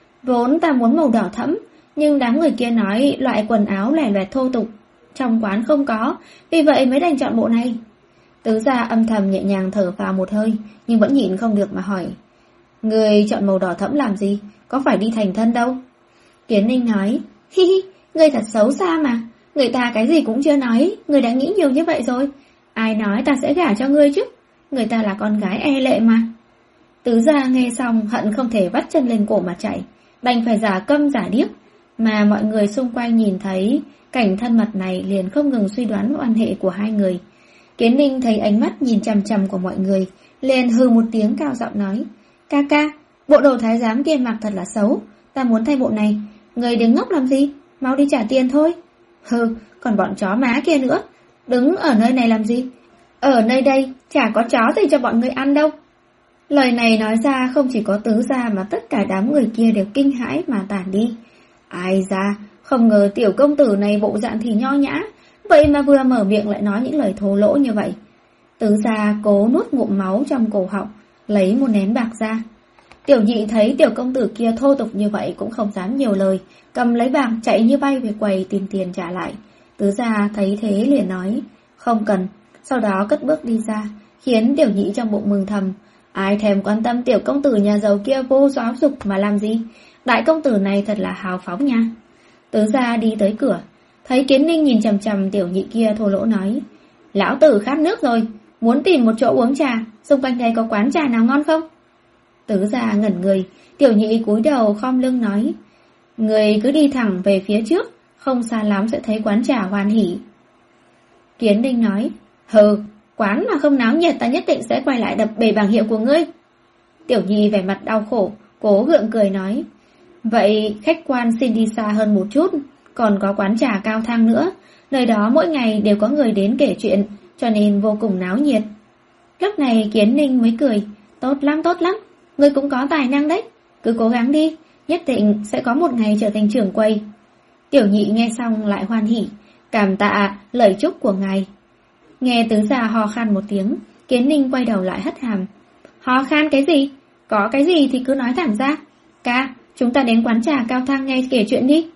Vốn ta muốn màu đỏ thẫm, nhưng đám người kia nói loại quần áo lẻ loẹt thô tục trong quán không có, vì vậy mới đành chọn bộ này. Tứ gia âm thầm nhẹ nhàng thở vào một hơi, nhưng vẫn nhịn không được mà hỏi: Người chọn màu đỏ thẫm làm gì? Có phải đi thành thân đâu? Kiến Ninh nói: Hi hi, người thật xấu xa mà. Người ta cái gì cũng chưa nói, người đã nghĩ nhiều như vậy rồi. Ai nói ta sẽ gả cho ngươi chứ? Người ta là con gái e lệ mà. Tứ gia nghe xong hận không thể vắt chân lên cổ mà chạy, đành phải giả câm giả điếc. Mà mọi người xung quanh nhìn thấy cảnh thân mật này liền không ngừng suy đoán quan hệ của hai người. Kiến Ninh thấy ánh mắt nhìn chằm chằm của mọi người, liền hừ một tiếng cao giọng nói: Ca ca, bộ đồ thái giám kia mặc thật là xấu, ta muốn thay bộ này. Người đứng ngốc làm gì? Mau đi trả tiền thôi. Hừ, còn bọn chó má kia nữa, đứng ở nơi này làm gì? Ở nơi đây chả có chó gì cho bọn người ăn đâu. Lời này nói ra không chỉ có tứ gia mà tất cả đám người kia đều kinh hãi mà tản đi. Ai ra, không ngờ tiểu công tử này bộ dạng thì nho nhã, vậy mà vừa mở miệng lại nói những lời thô lỗ như vậy. Tứ gia cố nuốt ngụm máu trong cổ họng, lấy một nén bạc ra. Tiểu nhị thấy tiểu công tử kia thô tục như vậy cũng không dám nhiều lời, cầm lấy bạc chạy như bay về quầy tìm tiền trả lại. Tứ gia thấy thế liền nói: Không cần. Sau đó cất bước đi ra, khiến tiểu nhị trong bụng mừng thầm: Ai thèm quan tâm tiểu công tử nhà giàu kia vô giáo dục mà làm gì? Đại công tử này thật là hào phóng nha. Tứ gia đi tới cửa, thấy Kiến Ninh nhìn chằm chằm tiểu nhị kia thô lỗ nói: Lão tử khát nước rồi, muốn tìm một chỗ uống trà, xung quanh đây có quán trà nào ngon không? Tứ gia ngẩn người, tiểu nhị cúi đầu khom lưng nói: Người cứ đi thẳng về phía trước, không xa lắm sẽ thấy quán trà Hoan Hỷ. Kiến Ninh nói: Hừ, quán mà không náo nhiệt ta nhất định sẽ quay lại đập bể bảng hiệu của ngươi. Tiểu nhị vẻ mặt đau khổ, cố gượng cười nói: Vậy khách quan xin đi xa hơn một chút, còn có quán trà Cao Thang nữa, nơi đó mỗi ngày đều có người đến kể chuyện, cho nên vô cùng náo nhiệt. Lúc này Kiến Ninh mới cười: Tốt lắm, tốt lắm, ngươi cũng có tài năng đấy, cứ cố gắng đi, nhất định sẽ có một ngày trở thành trưởng quầy. Tiểu nhị nghe xong lại hoan hỉ, cảm tạ lời chúc của ngài. Nghe tứ gia ho khan một tiếng, Kiến Ninh quay đầu lại hất hàm: Ho khan cái gì? Có cái gì thì cứ nói thẳng ra. Ca, chúng ta đến quán trà Cao Thang nghe kể chuyện đi.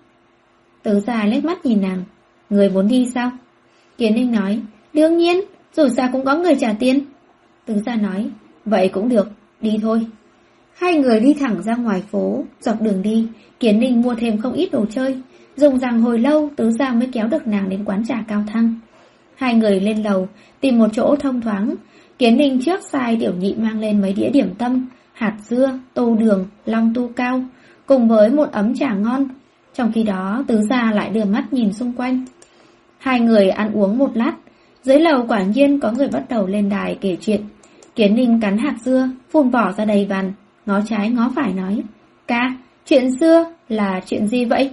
Tứ gia liếc mắt nhìn nàng: Người muốn đi sao? Kiến Ninh nói: Đương nhiên, dù sao cũng có người trả tiền. Tứ gia nói: Vậy cũng được, đi thôi. Hai người đi thẳng ra ngoài phố. Dọc đường đi, Kiến Ninh mua thêm không ít đồ chơi. Dùng rằng hồi lâu tứ gia mới kéo được nàng đến quán trà Cao Thang. Hai người lên lầu, tìm một chỗ thông thoáng. Kiến Ninh trước sai tiểu nhị mang lên mấy đĩa điểm tâm, hạt dưa, tô đường, long tu cao, cùng với một ấm trà ngon. Trong khi đó tứ gia lại đưa mắt nhìn xung quanh. Hai người ăn uống một lát, dưới lầu quả nhiên có người bắt đầu lên đài kể chuyện. Kiến Ninh cắn hạt dưa, phun vỏ ra đầy bàn, ngó trái ngó phải nói: Ca, chuyện xưa là chuyện gì vậy?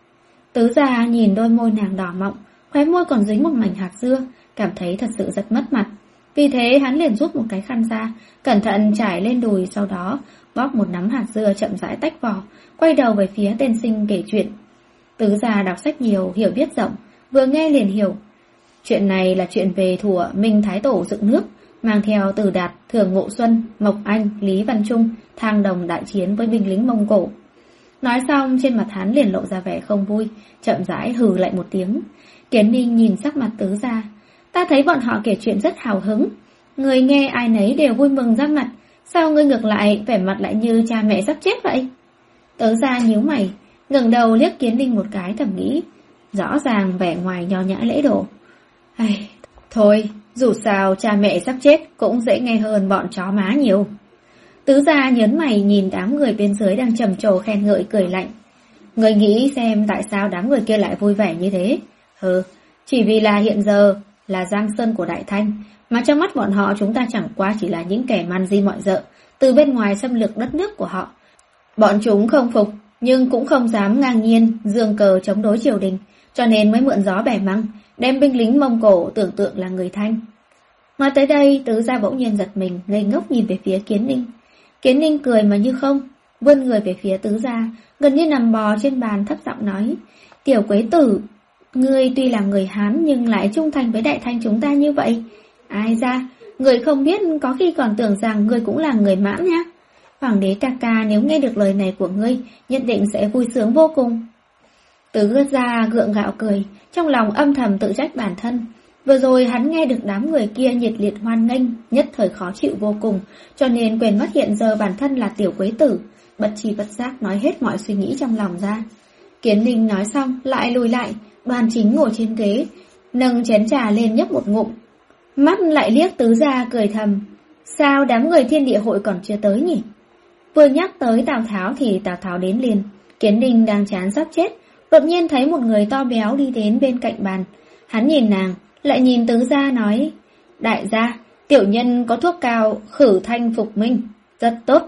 Tứ gia nhìn đôi môi nàng đỏ mọng, khóe môi còn dính một mảnh hạt dưa, cảm thấy thật sự rất mất mặt. Vì thế hắn liền rút một cái khăn ra, cẩn thận trải lên đùi, sau đó bóp một nắm hạt dưa chậm rãi tách vỏ, quay đầu về phía tên sinh kể chuyện. Tứ gia đọc sách nhiều, hiểu biết rộng, vừa nghe liền hiểu. Chuyện này là chuyện về thuở Minh Thái Tổ dựng nước, mang theo Từ Đạt, Thường Ngộ Xuân, Mộc Anh, Lý Văn Trung, Thang Đồng đại chiến với binh lính Mông Cổ. Nói xong trên mặt hắn liền lộ ra vẻ không vui, chậm rãi hừ lại một tiếng. Kiến Ninh nhìn sắc mặt tứ gia: Ta thấy bọn họ kể chuyện rất hào hứng, người nghe ai nấy đều vui mừng ra mặt, sao ngươi ngược lại vẻ mặt lại như cha mẹ sắp chết vậy? Tứ gia nhíu mày, ngẩng đầu liếc Kiến Ninh một cái, thầm nghĩ: Rõ ràng vẻ ngoài nho nhã lễ độ. Ai, thôi, dù sao cha mẹ sắp chết cũng dễ nghe hơn bọn chó má nhiều. Tứ gia nhớn mày nhìn đám người bên dưới đang trầm trồ khen ngợi, cười lạnh: Người nghĩ xem tại sao đám người kia lại vui vẻ như thế? Hừ, chỉ vì là hiện giờ là giang sơn của Đại Thanh, mà trong mắt bọn họ chúng ta chẳng qua chỉ là những kẻ man di mọi dợ, từ bên ngoài xâm lược đất nước của họ. Bọn chúng không phục, nhưng cũng không dám ngang nhiên giương cờ chống đối triều đình, cho nên mới mượn gió bẻ măng, đem binh lính Mông Cổ tưởng tượng là người Thanh. Nói tới đây, Tứ Gia bỗng nhiên giật mình, ngây ngốc nhìn về phía Kiến Ninh. Kiến Ninh cười mà như không, vươn người về phía Tứ Gia, gần như nằm bò trên bàn thấp giọng nói: Tiểu Quế Tử, ngươi tuy là người Hán nhưng lại trung thành với Đại Thanh chúng ta như vậy. Ai ra, người không biết có khi còn tưởng rằng ngươi cũng là người Mãn nhá. Hoàng đế ca ca nếu nghe được lời này của ngươi, nhất định sẽ vui sướng vô cùng. Tứ Gia gượng gạo cười, trong lòng âm thầm tự trách bản thân. Vừa rồi hắn nghe được đám người kia nhiệt liệt hoan nghênh, nhất thời khó chịu vô cùng, cho nên quên mất hiện giờ bản thân là Tiểu Quế Tử, bất chi bất giác nói hết mọi suy nghĩ trong lòng ra. Kiến Ninh nói xong, lại lùi lại, Đoàn Chính ngồi trên ghế, nâng chén trà lên nhấp một ngụm. Mắt lại liếc Tứ Gia cười thầm, sao đám người Thiên Địa Hội còn chưa tới nhỉ? Vừa nhắc tới Tào Tháo thì Tào Tháo đến liền. Kiến Ninh đang chán sắp chết, đột nhiên thấy một người to béo đi đến bên cạnh bàn. Hắn nhìn nàng, lại nhìn Tứ Gia nói: Đại gia, tiểu nhân có thuốc cao khử thanh phục minh, rất tốt.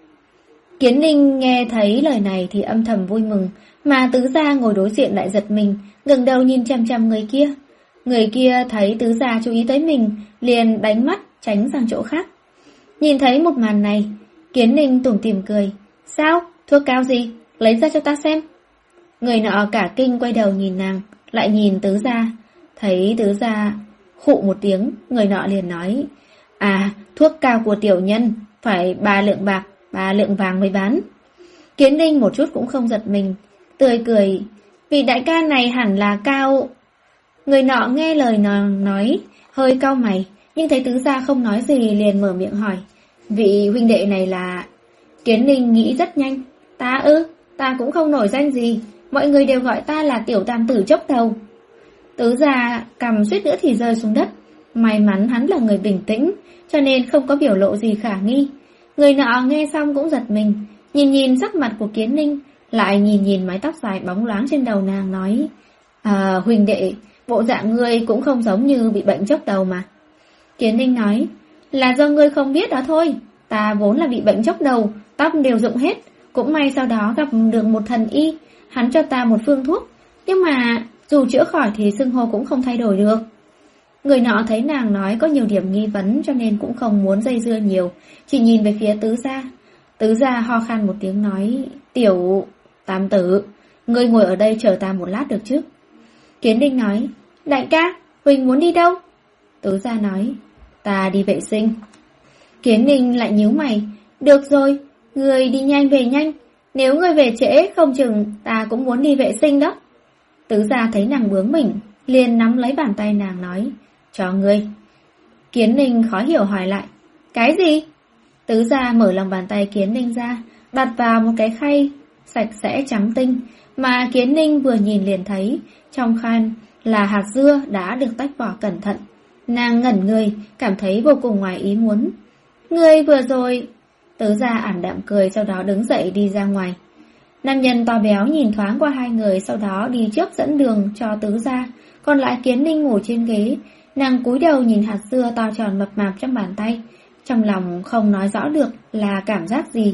Kiến Ninh nghe thấy lời này thì âm thầm vui mừng, mà Tứ Gia ngồi đối diện lại giật mình, ngẩng đầu nhìn chằm chằm người kia. Người kia thấy Tứ Gia chú ý tới mình, liền đánh mắt tránh sang chỗ khác. Nhìn thấy một màn này, Kiến Ninh tủm tỉm cười: Sao? Thuốc cao gì? Lấy ra cho ta xem. Người nọ cả kinh quay đầu nhìn nàng, lại nhìn Tứ Gia. Thấy Tứ Gia khụ một tiếng, người nọ liền nói: À, thuốc cao của tiểu nhân, phải ba lượng bạc, ba lượng vàng mới bán. Kiến Ninh một chút cũng không giật mình, tươi cười: Vị đại ca này hẳn là Cao. Người nọ nghe lời nàng nói, hơi cau mày, nhưng thấy Tứ Gia không nói gì liền mở miệng hỏi: Vị huynh đệ này là... Kiến Ninh nghĩ rất nhanh: Ta ư, ta cũng không nổi danh gì, mọi người đều gọi ta là tiểu tam tử chốc đầu. Tứ Gia cầm suýt nữa thì rơi xuống đất. May mắn hắn là người bình tĩnh, cho nên không có biểu lộ gì khả nghi. Người nọ nghe xong cũng giật mình, nhìn nhìn sắc mặt của Kiến Ninh, lại nhìn nhìn mái tóc dài bóng loáng trên đầu nàng nói: À, huynh đệ, bộ dạng ngươi cũng không giống như bị bệnh chốc đầu mà. Kiến Ninh nói: Là do ngươi không biết đó thôi, ta vốn là bị bệnh chốc đầu, tóc đều rụng hết. Cũng may sau đó gặp được một thần y, hắn cho ta một phương thuốc, nhưng mà dù chữa khỏi thì xưng hô cũng không thay đổi được. Người nọ thấy nàng nói có nhiều điểm nghi vấn cho nên cũng không muốn dây dưa nhiều, chỉ nhìn về phía Tứ Gia. Tứ Gia ho khan một tiếng nói: Tiểu tam tử, ngươi ngồi ở đây chờ ta một lát được chứ? Kiến Ninh nói: Đại ca, huynh muốn đi đâu? Tứ Gia nói: Ta đi vệ sinh. Kiến Ninh lại nhíu mày: Được rồi, ngươi đi nhanh về nhanh, nếu ngươi về trễ không chừng ta cũng muốn đi vệ sinh đó. Tứ Gia thấy nàng bướng bỉnh, liền nắm lấy bàn tay nàng nói: Cho ngươi. Kiến Ninh khó hiểu hỏi lại: Cái gì? Tứ Gia mở lòng bàn tay Kiến Ninh ra, đặt vào một cái khay sạch sẽ trắng tinh, mà Kiến Ninh vừa nhìn liền thấy trong khay là hạt dưa đã được tách vỏ cẩn thận. Nàng ngẩn người, cảm thấy vô cùng ngoài ý muốn. Ngươi vừa rồi... Tứ Gia ảm đạm cười, sau đó đứng dậy đi ra ngoài. Nam nhân to béo nhìn thoáng qua hai người, sau đó đi trước dẫn đường cho Tứ Gia. Còn lại Kiến Ninh ngồi trên ghế, nàng cúi đầu nhìn hạt dưa to tròn mập mạp trong bàn tay, trong lòng không nói rõ được là cảm giác gì.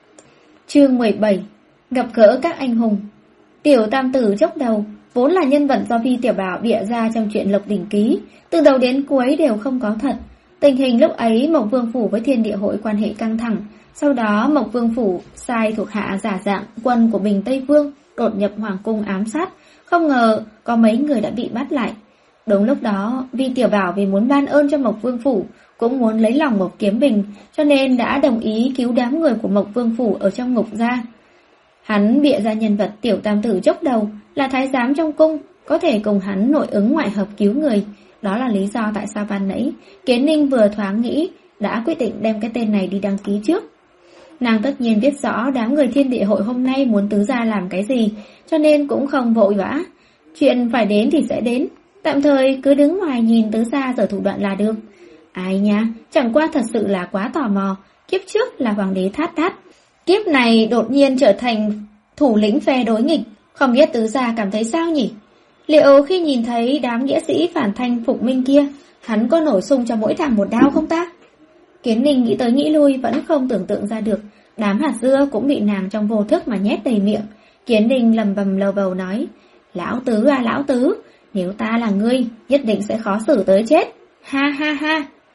Chương mười bảy. Gặp gỡ các anh hùng. Tiểu tam tử chốc đầu vốn là nhân vật do Vi Tiểu Bảo bịa ra trong truyện Lộc Đỉnh Ký, từ đầu đến cuối đều không có thật. Tình hình lúc ấy Mộc Vương Phủ với Thiên Địa Hội quan hệ căng thẳng, sau đó Mộc Vương Phủ sai thuộc hạ giả dạng quân của Bình Tây Vương đột nhập hoàng cung ám sát, không ngờ có mấy người đã bị bắt lại. Đúng lúc đó, Vi Tiểu Bảo vì muốn ban ơn cho Mộc Vương Phủ, cũng muốn lấy lòng Mộc Kiếm Bình, cho nên đã đồng ý cứu đám người của Mộc Vương Phủ ở trong ngục ra. Hắn bịa ra nhân vật tiểu tam tử chốc đầu là thái giám trong cung, có thể cùng hắn nội ứng ngoại hợp cứu người. Đó là lý do tại sao ban nãy Kiến Ninh vừa thoáng nghĩ đã quyết định đem cái tên này đi đăng ký trước. Nàng tất nhiên biết rõ đám người Thiên Địa Hội hôm nay muốn Tứ Gia làm cái gì, cho nên cũng không vội vã. Chuyện phải đến thì sẽ đến, tạm thời cứ đứng ngoài nhìn Tứ Gia giở thủ đoạn là được. Ai nha, chẳng qua thật sự là quá tò mò, kiếp trước là hoàng đế Thát Thát, kiếp này đột nhiên trở thành thủ lĩnh phe đối nghịch, không biết Tứ Gia cảm thấy sao nhỉ? Liệu khi nhìn thấy đám nghĩa sĩ phản thanh phục minh kia, hắn có nổ sung cho mỗi thằng một đao không ta? Kiến Ninh nghĩ tới nghĩ lui vẫn không tưởng tượng ra được, đám hạt dưa cũng bị nàng trong vô thức mà nhét đầy miệng. Kiến Ninh lầm bầm lầu bầu nói: Lão Tứ à lão Tứ, nếu ta là ngươi, nhất định sẽ khó xử tới chết. Ha ha ha,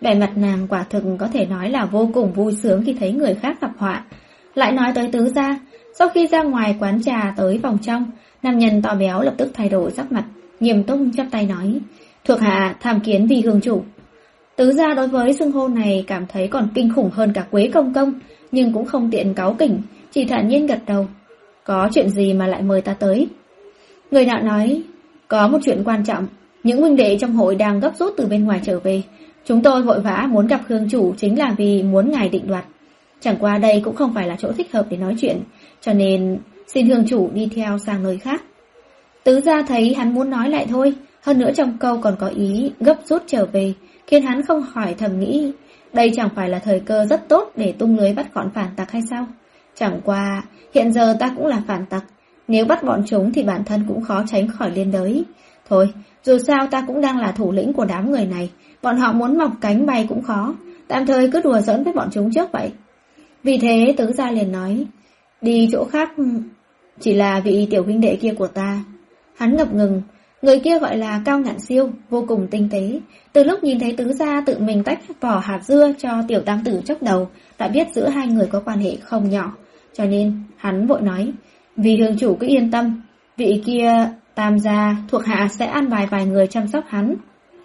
Vẻ mặt nàng quả thực có thể nói là vô cùng vui sướng khi thấy người khác gặp họa. Lại nói tới Tứ gia, sau khi ra ngoài quán trà tới phòng trong, nam nhân to béo lập tức thay đổi sắc mặt, nghiêm túc chắp tay nói: "Thuộc hạ tham kiến vì hương chủ." Tứ gia đối với xưng hô này cảm thấy còn kinh khủng hơn cả Quế công công, nhưng cũng không tiện cáu kỉnh, chỉ thản nhiên gật đầu. "Có chuyện gì mà lại mời ta tới?" Người nọ nói: "Có một chuyện quan trọng, những huynh đệ trong hội đang gấp rút từ bên ngoài trở về. Chúng tôi vội vã muốn gặp hương chủ chính là vì muốn ngài định đoạt. Chẳng qua đây cũng không phải là chỗ thích hợp để nói chuyện, cho nên xin hương chủ đi theo sang nơi khác." Tứ gia thấy hắn muốn nói lại thôi, hơn nữa trong câu còn có ý gấp rút trở về, khiến hắn không khỏi thầm nghĩ, đây chẳng phải là thời cơ rất tốt để tung lưới bắt gọn phản tặc hay sao? Chẳng qua, hiện giờ ta cũng là phản tặc, nếu bắt bọn chúng thì bản thân cũng khó tránh khỏi liên đới. Thôi, dù sao ta cũng đang là thủ lĩnh của đám người này, bọn họ muốn mọc cánh bay cũng khó, tạm thời cứ đùa giỡn với bọn chúng trước vậy. Vì thế Tứ gia liền nói, đi chỗ khác, chỉ là vị tiểu huynh đệ kia của ta. Hắn ngập ngừng, người kia gọi là Cao Ngạn Siêu, vô cùng tinh tế. Từ lúc nhìn thấy Tứ gia tự mình tách vỏ hạt dưa cho tiểu tam tử chốc đầu, đã biết giữa hai người có quan hệ không nhỏ, cho nên hắn vội nói, vì hương chủ cứ yên tâm, vị kia Tam gia thuộc hạ sẽ an bài vài người chăm sóc hắn.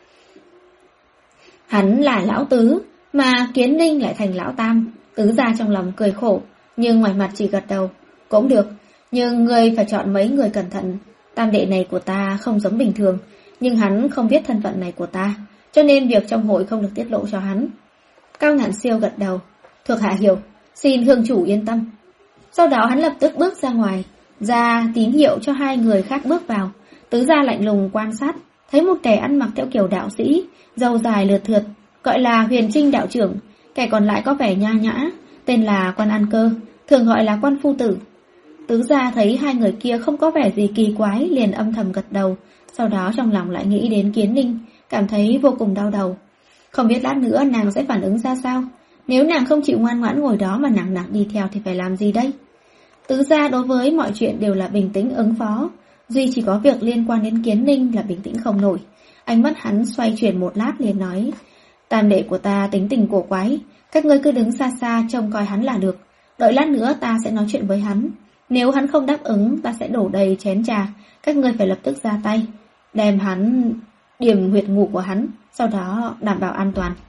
Hắn là lão Tứ, mà Kiến Ninh lại thành lão Tam. Tứ gia trong lòng cười khổ, nhưng ngoài mặt chỉ gật đầu. Cũng được, nhưng ngươi phải chọn mấy người cẩn thận. Tam đệ này của ta không giống bình thường, nhưng hắn không biết thân phận này của ta, cho nên việc trong hội không được tiết lộ cho hắn. Cao Ngạn Siêu gật đầu, thuộc hạ hiểu, xin hương chủ yên tâm. Sau đó hắn lập tức bước ra ngoài, ra tín hiệu cho hai người khác bước vào. Tứ gia lạnh lùng quan sát, thấy một kẻ ăn mặc theo kiểu đạo sĩ, râu dài lượt thượt, gọi là Huyền Trinh đạo trưởng. Kẻ còn lại có vẻ nha nhã, tên là Quan An Cơ, thường gọi là Quan Phu Tử. Tứ gia thấy hai người kia không có vẻ gì kỳ quái, liền âm thầm gật đầu. Sau đó trong lòng lại nghĩ đến Kiến Ninh, cảm thấy vô cùng đau đầu. Không biết lát nữa nàng sẽ phản ứng ra sao. Nếu nàng không chịu ngoan ngoãn ngồi đó mà nàng nặng đi theo thì phải làm gì đây? Tứ gia đối với mọi chuyện đều là bình tĩnh ứng phó, duy chỉ có việc liên quan đến Kiến Ninh là bình tĩnh không nổi. Ánh mắt hắn xoay chuyển một lát liền nói, tam đệ của ta tính tình cổ quái, các ngươi cứ đứng xa xa trông coi hắn là được. Đợi lát nữa ta sẽ nói chuyện với hắn. Nếu hắn không đáp ứng, ta sẽ đổ đầy chén trà, các ngươi phải lập tức ra tay, đem hắn điểm huyệt ngủ của hắn, sau đó đảm bảo an toàn.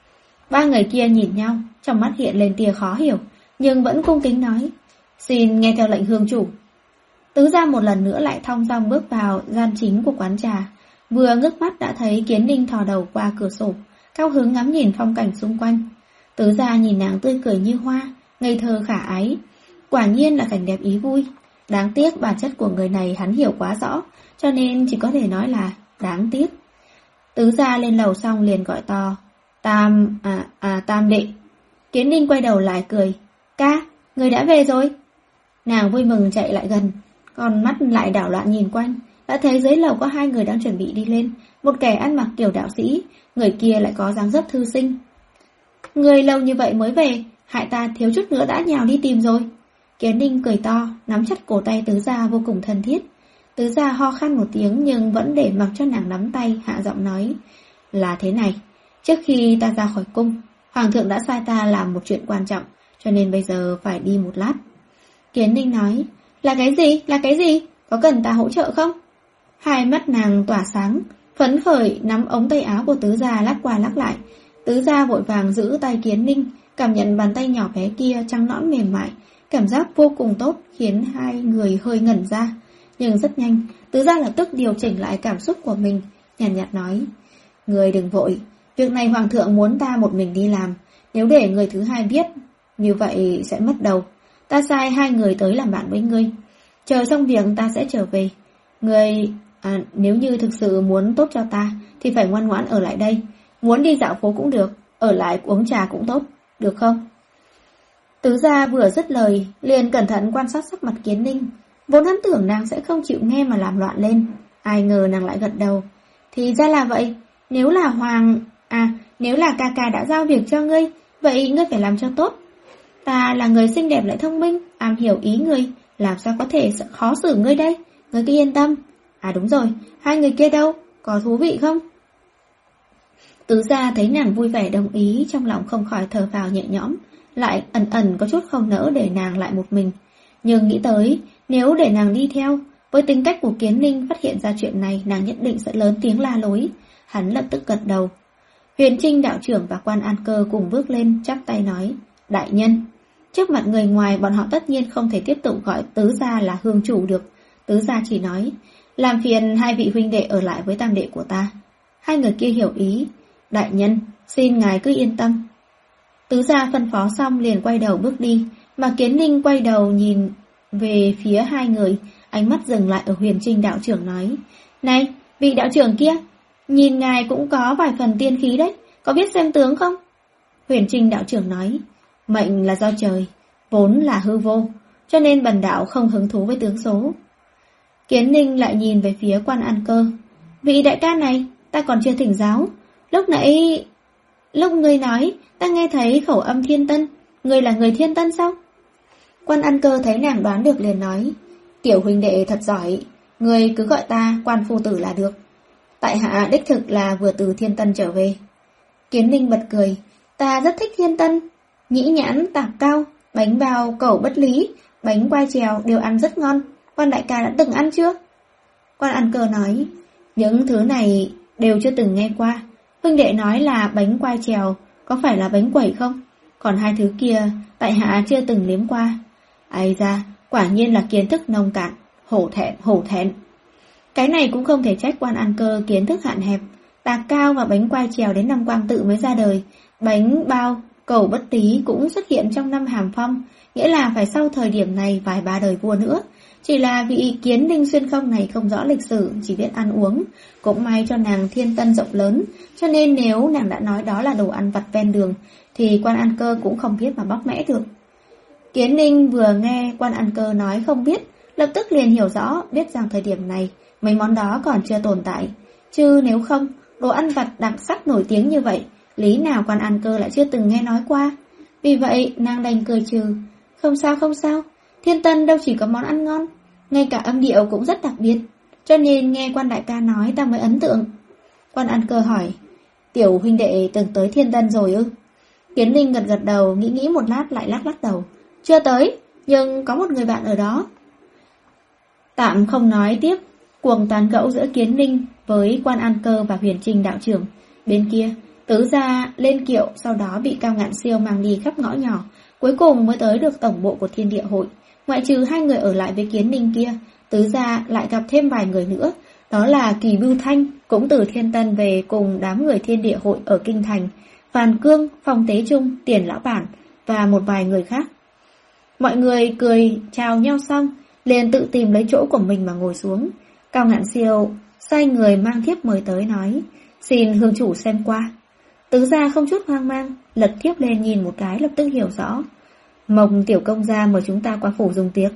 Ba người kia nhìn nhau, trong mắt hiện lên tia khó hiểu, nhưng vẫn cung kính nói, xin nghe theo lệnh hương chủ. Tứ gia một lần nữa lại thong dong bước vào gian chính của quán trà, vừa ngước mắt đã thấy Kiến Ninh thò đầu qua cửa sổ, cao hứng ngắm nhìn phong cảnh xung quanh. Tứ gia nhìn nàng tươi cười như hoa, ngây thơ khả ái, quả nhiên là cảnh đẹp ý vui. Đáng tiếc bản chất của người này hắn hiểu quá rõ, cho nên chỉ có thể nói là đáng tiếc. Tứ gia lên lầu xong liền gọi to, Tam, à, à, Tam đệ. Kiến Ninh quay đầu lại cười, ca, người đã về rồi. Nàng vui mừng chạy lại gần, còn mắt lại đảo loạn nhìn quanh, đã thấy dưới lầu có hai người đang chuẩn bị đi lên, một kẻ ăn mặc kiểu đạo sĩ, người kia lại có dáng dấp thư sinh. Người lâu như vậy mới về, hại ta thiếu chút nữa đã nhào đi tìm rồi. Kiến Ninh cười to, nắm chặt cổ tay Tứ gia vô cùng thân thiết. Tứ gia ho khan một tiếng nhưng vẫn để mặc cho nàng nắm tay, hạ giọng nói, là thế này, trước khi ta ra khỏi cung, Hoàng thượng đã sai ta làm một chuyện quan trọng, cho nên bây giờ phải đi một lát. Kiến Ninh nói, là cái gì, là cái gì, có cần ta hỗ trợ không? Hai mắt nàng tỏa sáng, phấn khởi nắm ống tay áo của Tứ gia lắc qua lắc lại. Tứ gia vội vàng giữ tay Kiến Ninh, cảm nhận bàn tay nhỏ bé kia trắng nõn mềm mại, cảm giác vô cùng tốt, khiến hai người hơi ngẩn ra. Nhưng rất nhanh, Tứ gia lập tức điều chỉnh lại cảm xúc của mình, nhàn nhạt, nhạt nói, người đừng vội, việc này Hoàng thượng muốn ta một mình đi làm, nếu để người thứ hai biết, như vậy sẽ mất đầu. Ta sai hai người tới làm bạn với ngươi, chờ xong việc ta sẽ trở về. Ngươi, à, nếu như thực sự muốn tốt cho ta, thì phải ngoan ngoãn ở lại đây, muốn đi dạo phố cũng được, ở lại uống trà cũng tốt, được không? Tứ gia vừa dứt lời, liền cẩn thận quan sát sắc mặt Kiến Ninh, vốn hắn tưởng nàng sẽ không chịu nghe mà làm loạn lên, ai ngờ nàng lại gật đầu. Thì ra là vậy, nếu là Hoàng, à, nếu là ca ca đã giao việc cho ngươi, vậy ngươi phải làm cho tốt. Ta là người xinh đẹp lại thông minh, am hiểu ý ngươi, làm sao có thể khó xử ngươi đây, ngươi cứ yên tâm. À đúng rồi, hai người kia đâu, có thú vị không? Tứ gia thấy nàng vui vẻ đồng ý, trong lòng không khỏi thở phào nhẹ nhõm, lại ẩn ẩn có chút không nỡ để nàng lại một mình. Nhưng nghĩ tới, nếu để nàng đi theo, với tính cách của Kiến Ninh phát hiện ra chuyện này, nàng nhất định sẽ lớn tiếng la lối. Hắn lập tức gật đầu. Huyền Trinh đạo trưởng và Quan An Cơ cùng bước lên, chắp tay nói: Đại nhân. Trước mặt người ngoài, bọn họ tất nhiên không thể tiếp tục gọi tứ gia là hương chủ được. Tứ gia chỉ nói: Làm phiền hai vị huynh đệ ở lại với tam đệ của ta. Hai người kia hiểu ý: Đại nhân, xin ngài cứ yên tâm. Tứ gia phân phó xong liền quay đầu bước đi, mà Kiến Ninh quay đầu nhìn về phía hai người, ánh mắt dừng lại ở Huyền Trinh đạo trưởng nói: Này, vị đạo trưởng kia, nhìn ngài cũng có vài phần tiên khí đấy, có biết xem tướng không? Huyền Trinh đạo trưởng nói: Mệnh là do trời, vốn là hư vô, cho nên bần đạo không hứng thú với tướng số. Kiến Ninh lại nhìn về phía Quan An Cơ: Vị đại ca này, ta còn chưa thỉnh giáo. Lúc nãy, lúc ngươi nói, ta nghe thấy khẩu âm Thiên Tân, ngươi là người Thiên Tân sao? Quan An Cơ thấy nàng đoán được liền nói: Tiểu huynh đệ thật giỏi, ngươi cứ gọi ta Quan phu tử là được. Tại hạ đích thực là vừa từ Thiên Tân trở về. Kiến Ninh bật cười: Ta rất thích Thiên Tân, nhĩ nhãn, tạp cao, bánh bao, cẩu bất lý, bánh quai trèo đều ăn rất ngon. Quan đại ca đã từng ăn chưa? Quan An Cơ nói: Những thứ này đều chưa từng nghe qua. Huynh đệ nói là bánh quai trèo, có phải là bánh quẩy không? Còn hai thứ kia, tại hạ chưa từng nếm qua. Ai ra, quả nhiên là kiến thức nông cạn, hổ thẹn, hổ thẹn. Cái này cũng không thể trách Quan An Cơ kiến thức hạn hẹp. Tạc cao và bánh quai trèo đến năm Quang Tự mới ra đời. Bánh bao, cẩu bất tí cũng xuất hiện trong năm Hàm Phong, nghĩa là phải sau thời điểm này vài ba đời vua nữa. Chỉ là vị Kiến Ninh xuyên không này không rõ lịch sử, chỉ biết ăn uống. Cũng may cho nàng Thiên Tân rộng lớn, cho nên nếu nàng đã nói đó là đồ ăn vặt ven đường, thì Quan An Cơ cũng không biết mà bóc mẽ được. Kiến Ninh vừa nghe Quan An Cơ nói không biết, lập tức liền hiểu rõ, biết rằng thời điểm này mấy món đó còn chưa tồn tại. Chứ nếu không, đồ ăn vặt đặc sắc nổi tiếng như vậy, lý nào Quan An Cơ lại chưa từng nghe nói qua. Vì vậy nàng đành cười trừ: Không sao không sao, Thiên Tân đâu chỉ có món ăn ngon, ngay cả âm điệu cũng rất đặc biệt, cho nên nghe Quan đại ca nói ta mới ấn tượng. Quan An Cơ hỏi: Tiểu huynh đệ từng tới Thiên Tân rồi ư? Kiến Ninh gật gật đầu, nghĩ nghĩ một lát lại lắc lắc đầu: Chưa tới, nhưng có một người bạn ở đó. Tạm không nói tiếp cuồng tán gẫu giữa Kiến Ninh với Quan An Cơ và Huyền Trinh đạo trưởng. Bên kia, tứ gia lên kiệu, sau đó bị Cao Ngạn Siêu mang đi khắp ngõ nhỏ, cuối cùng mới tới được tổng bộ của Thiên Địa Hội. Ngoại trừ hai người ở lại với Kiến Ninh kia, tứ gia lại gặp thêm vài người nữa, đó là Kỳ Bưu Thanh, cũng từ Thiên Tân về cùng đám người Thiên Địa Hội ở Kinh Thành, Phàn Cương, Phong Tế Trung, Tiền Lão Bản và một vài người khác. Mọi người cười chào nhau xong, liền tự tìm lấy chỗ của mình mà ngồi xuống. Cao Ngạn Siêu sai người mang thiếp mời tới nói: Xin hương chủ xem qua. Tứ gia không chút hoang mang, lật thiếp lên nhìn một cái lập tức hiểu rõ. Mộc tiểu công gia mời chúng ta qua phủ dùng tiệc.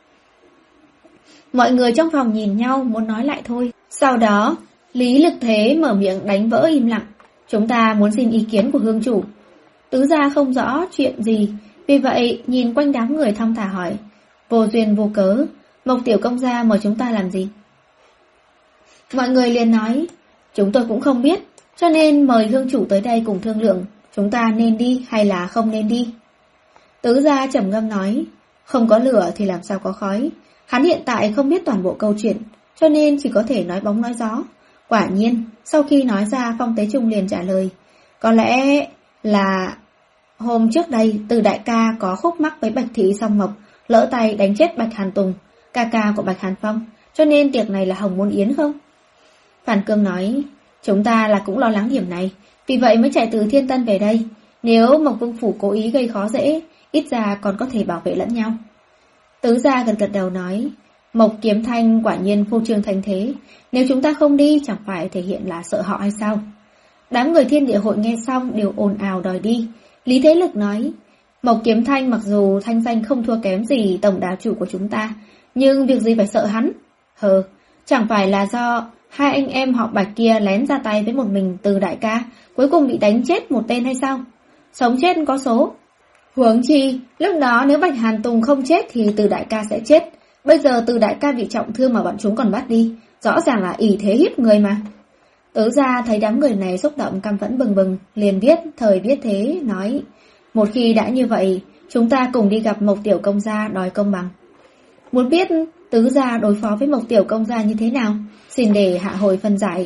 Mọi người trong phòng nhìn nhau muốn nói lại thôi. Sau đó, Lý Lực Thế mở miệng đánh vỡ im lặng: Chúng ta muốn xin ý kiến của hương chủ. Tứ gia không rõ chuyện gì, vì vậy nhìn quanh đám người thong thả hỏi: Vô duyên vô cớ, Mộc tiểu công gia mời chúng ta làm gì? Mọi người liền nói: Chúng tôi cũng không biết, cho nên mời hương chủ tới đây cùng thương lượng, chúng ta nên đi hay là không nên đi. Tứ gia trầm ngâm nói: Không có lửa thì làm sao có khói. Hắn hiện tại không biết toàn bộ câu chuyện, cho nên chỉ có thể nói bóng nói gió. Quả nhiên, sau khi nói ra, Phong Tế Trung liền trả lời: Có lẽ là hôm trước đây Từ đại ca có khúc mắc với Bạch Thị Song Mộc, lỡ tay đánh chết Bạch Hàn Tùng, ca ca của Bạch Hàn Phong, cho nên tiệc này là hồng môn yến không? Phàn Cương nói: Chúng ta là cũng lo lắng điểm này, vì vậy mới chạy từ Thiên Tân về đây. Nếu Mộc Vương Phủ cố ý gây khó dễ, ít ra còn có thể bảo vệ lẫn nhau. Tứ gia gật gật đầu nói: Mộc Kiếm Thanh quả nhiên phô trương thành thế, nếu chúng ta không đi chẳng phải thể hiện là sợ họ hay sao? Đám người Thiên Địa Hội nghe xong đều ồn ào đòi đi. Lý Thế Lực nói: Mộc Kiếm Thanh mặc dù thanh danh không thua kém gì tổng đà chủ của chúng ta, nhưng việc gì phải sợ hắn? Hờ, chẳng phải là do hai anh em họ Bạch kia lén ra tay với một mình Từ đại ca, cuối cùng bị đánh chết một tên hay sao? Sống chết có số. Huống chi, lúc đó nếu Bạch Hàn Tùng không chết thì Từ đại ca sẽ chết. Bây giờ Từ đại ca bị trọng thương mà bọn chúng còn bắt đi, rõ ràng là ỷ thế hiếp người mà. Tứ gia thấy đám người này xúc động căm phẫn bừng bừng, liền biết thời biết thế, nói: một khi đã như vậy, chúng ta cùng đi gặp Mộc tiểu công gia đòi công bằng. Muốn biết tứ gia đối phó với Mộc tiểu công gia như thế nào? Xin để hạ hồi phân giải.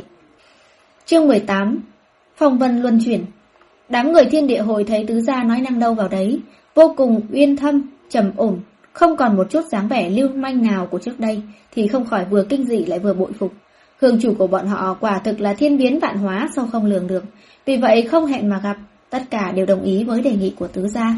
Chương mười tám. Phong vân luân chuyển. Đám người Thiên Địa Hội thấy tứ gia nói năng đâu vào đấy, vô cùng uyên thâm, trầm ổn, không còn một chút dáng vẻ lưu manh nào của trước đây, thì không khỏi vừa kinh dị lại vừa bội phục. Hương chủ của bọn họ quả thực là thiên biến vạn hóa, sâu không lường được. Vì vậy không hẹn mà gặp, tất cả đều đồng ý với đề nghị của tứ gia.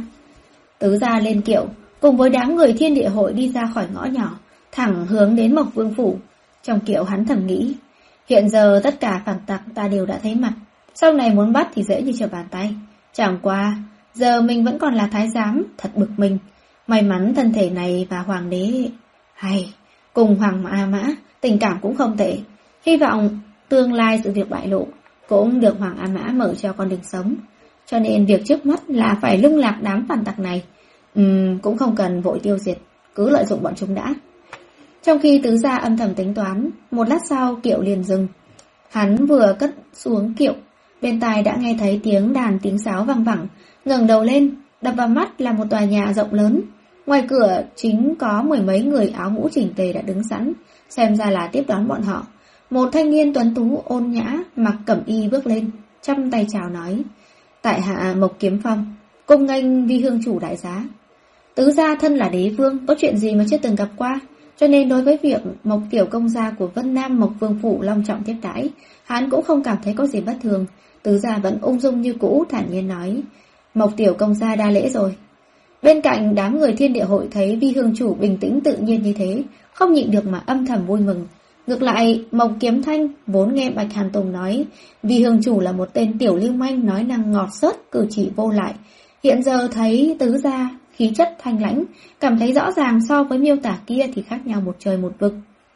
Tứ gia lên kiệu, cùng với đám người Thiên Địa Hội đi ra khỏi ngõ nhỏ, thẳng hướng đến Mộc Vương phủ. Trong kiệu hắn thầm nghĩ, hiện giờ tất cả phản tặc ta đều đã thấy mặt, sau này muốn bắt thì dễ như trở bàn tay. Chẳng qua, giờ mình vẫn còn là thái giám, thật bực mình. May mắn thân thể này và hoàng đế, hay, cùng hoàng A Mã, tình cảm cũng không tệ. Hy vọng tương lai sự việc bại lộ cũng được hoàng A Mã mở cho con đường sống. Cho nên việc trước mắt là phải lung lạc đám phản tặc này. Ừm, cũng không cần vội tiêu diệt, cứ lợi dụng bọn chúng đã. Trong khi tứ gia âm thầm tính toán, một lát sau kiệu liền dừng. Hắn vừa cất xuống kiệu, bên tai đã nghe thấy tiếng đàn tiếng sáo vang vẳng. Ngẩng đầu lên, đập vào mắt là một tòa nhà rộng lớn. Ngoài cửa chính có mười mấy người áo mũ chỉnh tề đã đứng sẵn, xem ra là tiếp đón bọn họ. Một thanh niên tuấn tú ôn nhã mặc cẩm y bước lên, chăm tay chào nói: tại hạ Mộc Kiếm Phong, cung nghênh vi hương chủ đại giá. Tứ gia thân là đế vương, có chuyện gì mà chưa từng gặp qua, cho nên đối với việc Mộc tiểu công gia của Vân Nam Mộc Vương phủ long trọng tiếp đãi, hắn cũng không cảm thấy có gì bất thường. Tứ gia vẫn ung dung như cũ, thản nhiên nói: Mộc tiểu công gia đa lễ rồi. Bên cạnh đám người Thiên Địa Hội thấy vi hương chủ bình tĩnh tự nhiên như thế, không nhịn được mà âm thầm vui mừng. Ngược lại, Mộc Kiếm Thanh vốn nghe Bạch Hàn Tùng nói vi hương chủ là một tên tiểu lưu manh nói năng ngọt xớt, cử chỉ vô lại, hiện giờ thấy tứ gia khí chất thanh lãnh, cảm thấy rõ ràng so với miêu tả kia thì khác nhau một trời một vực.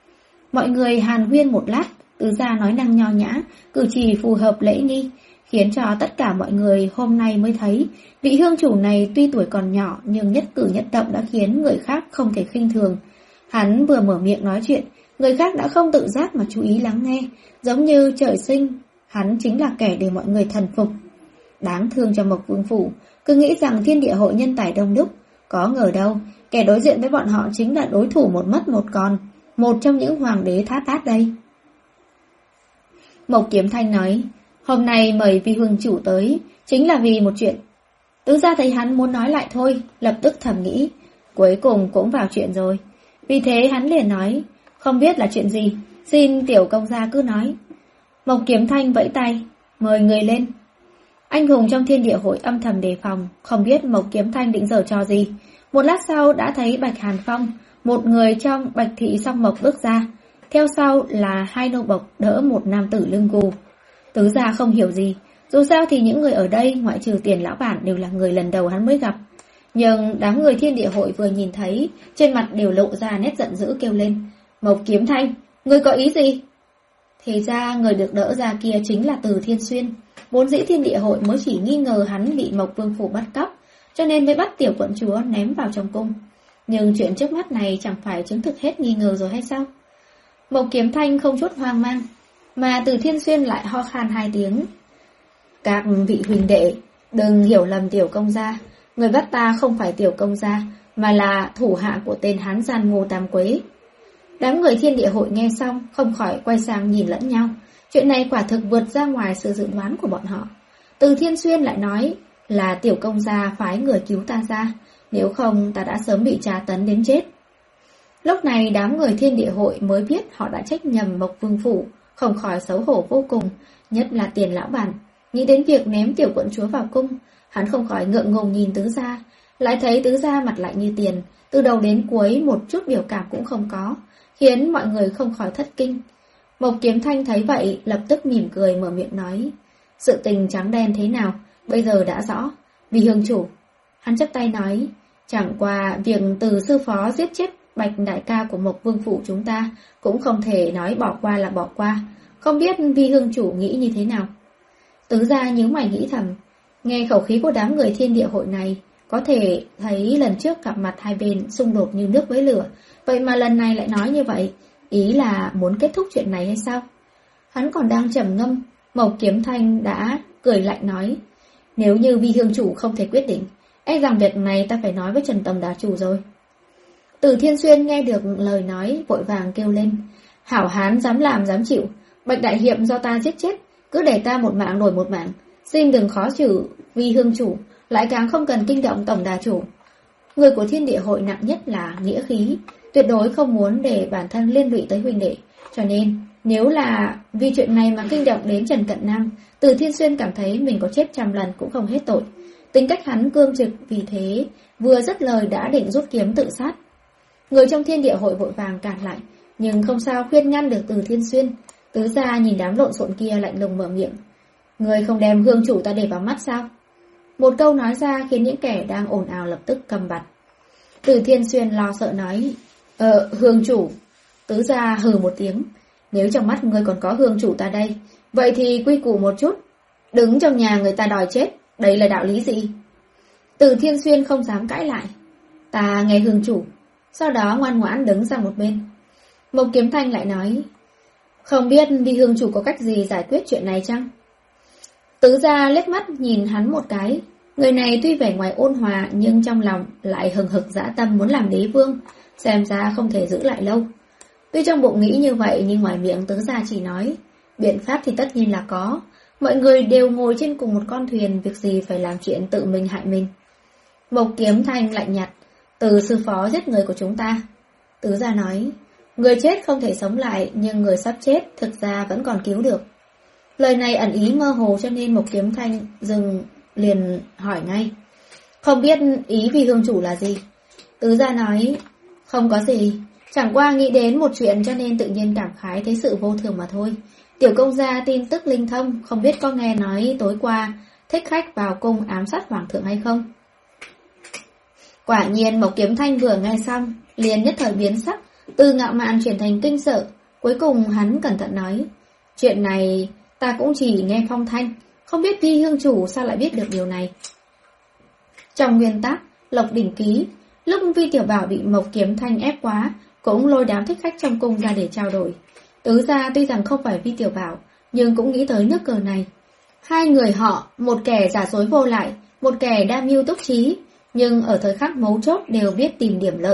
Mọi người hàn huyên một lát, tứ gia nói năng nho nhã, cử chỉ phù hợp lễ nghi, khiến cho tất cả mọi người hôm nay mới thấy vị hương chủ này tuy tuổi còn nhỏ nhưng nhất cử nhất động đã khiến người khác không thể khinh thường. Hắn vừa mở miệng nói chuyện, người khác đã không tự giác mà chú ý lắng nghe, giống như trời sinh hắn chính là kẻ để mọi người thần phục. Đáng thương cho Mộc Vương phủ, cứ nghĩ rằng Thiên Địa Hội nhân tài đông đúc, có ngờ đâu kẻ đối diện với bọn họ chính là đối thủ một mất một còn, một trong những hoàng đế thát tát đây. Mộc Kiếm Thanh nói: hôm nay mời vi hương chủ tới chính là vì một chuyện. Tứ gia thấy hắn muốn nói lại thôi, lập tức thầm nghĩ cuối cùng cũng vào chuyện rồi. Vì thế hắn liền nói: không biết là chuyện gì, xin tiểu công gia cứ nói. Mộc Kiếm Thanh vẫy tay, mời người lên. Anh hùng trong Thiên Địa Hội âm thầm đề phòng, không biết Mộc Kiếm Thanh định giở trò gì. Một lát sau đã thấy Bạch Hàn Phong, một người trong Bạch Thị Song Mộc bước ra, theo sau là hai nô bộc đỡ một nam tử lưng gù. Tứ gia không hiểu gì, dù sao thì những người ở đây ngoại trừ Tiền lão bản đều là người lần đầu hắn mới gặp. Nhưng đám người Thiên Địa Hội vừa nhìn thấy, trên mặt đều lộ ra nét giận dữ kêu lên: Mộc Kiếm Thanh, ngươi có ý gì? Thì ra người được đỡ ra kia chính là Từ Thiên Xuyên. Vốn dĩ Thiên Địa Hội mới chỉ nghi ngờ hắn bị Mộc Vương phủ bắt cóc, cho nên mới bắt tiểu quận chúa ném vào trong cung. Nhưng chuyện trước mắt này chẳng phải chứng thực hết nghi ngờ rồi hay sao? Mộc Kiếm Thanh không chút hoang mang, mà Từ Thiên Xuyên lại ho khan hai tiếng: các vị huynh đệ, đừng hiểu lầm tiểu công gia, người bắt ta không phải tiểu công gia, mà là thủ hạ của tên hán gian Ngô Tam Quế. Đám người Thiên Địa Hội nghe xong không khỏi quay sang nhìn lẫn nhau. Chuyện này quả thực vượt ra ngoài sự dự đoán của bọn họ. Từ Thiên Xuyên lại nói là tiểu công gia phái người cứu ta ra, nếu không ta đã sớm bị tra tấn đến chết. Lúc này đám người Thiên Địa Hội mới biết họ đã trách nhầm Mộc Vương phủ, không khỏi xấu hổ vô cùng, nhất là Tiền lão bản. Nghĩ đến việc ném tiểu quận chúa vào cung, hắn không khỏi ngượng ngùng nhìn tứ gia, lại thấy tứ gia mặt lạnh như tiền, từ đầu đến cuối một chút biểu cảm cũng không có, khiến mọi người không khỏi thất kinh. Mộc Kiếm Thanh thấy vậy, lập tức mỉm cười mở miệng nói: sự tình trắng đen thế nào, bây giờ đã rõ. Vì hương chủ, hắn chắp tay nói: chẳng qua việc Từ sư phó giết chết Bạch đại ca của Mộc Vương phủ chúng ta cũng không thể nói bỏ qua là bỏ qua, không biết Vi hương chủ nghĩ như thế nào. Tứ gia nhíu mày nghĩ thầm, nghe khẩu khí của đám người Thiên Địa Hội này, có thể thấy lần trước gặp mặt hai bên xung đột như nước với lửa, vậy mà lần này lại nói như vậy, ý là muốn kết thúc chuyện này hay sao? Hắn còn đang trầm ngâm, Mộc Kiếm Thanh đã cười lạnh nói, nếu như Vi Hương Chủ không thể quyết định, e rằng việc này ta phải nói với Trần Tổng Đà Chủ rồi. Từ Thiên Xuyên nghe được lời nói vội vàng kêu lên, hảo hán dám làm dám chịu, Bạch Đại Hiệp do ta giết chết, cứ để ta một mạng đổi một mạng, xin đừng khó xử Vi Hương Chủ, lại càng không cần kinh động Tổng Đà Chủ. Người của Thiên Địa Hội nặng nhất là nghĩa khí, tuyệt đối không muốn để bản thân liên lụy tới huynh đệ, cho nên nếu là vì chuyện này mà kinh động đến Trần Cận Nam, Từ Thiên Xuyên cảm thấy mình có chết trăm lần cũng không hết tội. Tính cách hắn cương trực, vì thế vừa dứt lời đã định rút kiếm tự sát. Người trong Thiên Địa Hội vội vàng cản lại, nhưng không sao khuyên ngăn được Từ Thiên Xuyên. Tứ gia nhìn đám lộn xộn kia lạnh lùng mở miệng, người không đem Hương Chủ ta để vào mắt sao? Một câu nói ra khiến những kẻ đang ồn ào lập tức cầm bặt. Từ Thiên Xuyên lo sợ nói, Ờ, Hương Chủ. Tứ gia hừ một tiếng, nếu trong mắt ngươi còn có Hương Chủ ta đây, vậy thì quy củ một chút, đứng trong nhà người ta đòi chết, đây là đạo lý gì? Từ Thiên Xuyên không dám cãi lại, ta nghe Hương Chủ, sau đó ngoan ngoãn đứng sang một bên. Mộc Kiếm Thanh lại nói, không biết Vi Hương Chủ có cách gì giải quyết chuyện này chăng? Tứ gia liếc mắt nhìn hắn một cái, người này tuy vẻ ngoài ôn hòa nhưng trong lòng lại hừng hực dã tâm muốn làm đế vương, xem ra không thể giữ lại lâu. Tuy trong bụng nghĩ như vậy nhưng ngoài miệng tứ gia chỉ nói, biện pháp thì tất nhiên là có, mọi người đều ngồi trên cùng một con thuyền, việc gì phải làm chuyện tự mình hại mình. Mộc Kiếm Thanh lạnh nhạt, Từ sư phó giết người của chúng ta. Tứ gia nói, người chết không thể sống lại, nhưng người sắp chết thực ra vẫn còn cứu được. Lời này ẩn ý mơ hồ cho nên Mộc Kiếm Thanh dừng liền hỏi ngay, không biết ý Vi Hương Chủ là gì? Tứ gia nói, không có gì, chẳng qua nghĩ đến một chuyện cho nên tự nhiên cảm khái thấy sự vô thường mà thôi. Tiểu công gia tin tức linh thông, không biết có nghe nói tối qua thích khách vào cung ám sát hoàng thượng hay không? Quả nhiên Mộc Kiếm Thanh vừa nghe xong liền nhất thời biến sắc, từ ngạo mạn chuyển thành kinh sợ. Cuối cùng hắn cẩn thận nói, chuyện này ta cũng chỉ nghe phong thanh, không biết Vi Hương Chủ sao lại biết được điều này. Trong nguyên tắc Lộc Đỉnh ký, lúc Vi Tiểu Bảo bị Mộc Kiếm Thanh ép quá, cũng lôi đám thích khách trong cung ra để trao đổi. Tứ gia tuy rằng không phải Vi Tiểu Bảo, nhưng cũng nghĩ tới nước cờ này. Hai người họ, một kẻ giả dối vô lại, một kẻ đa mưu túc trí, nhưng ở thời khắc mấu chốt đều biết tìm điểm lợi.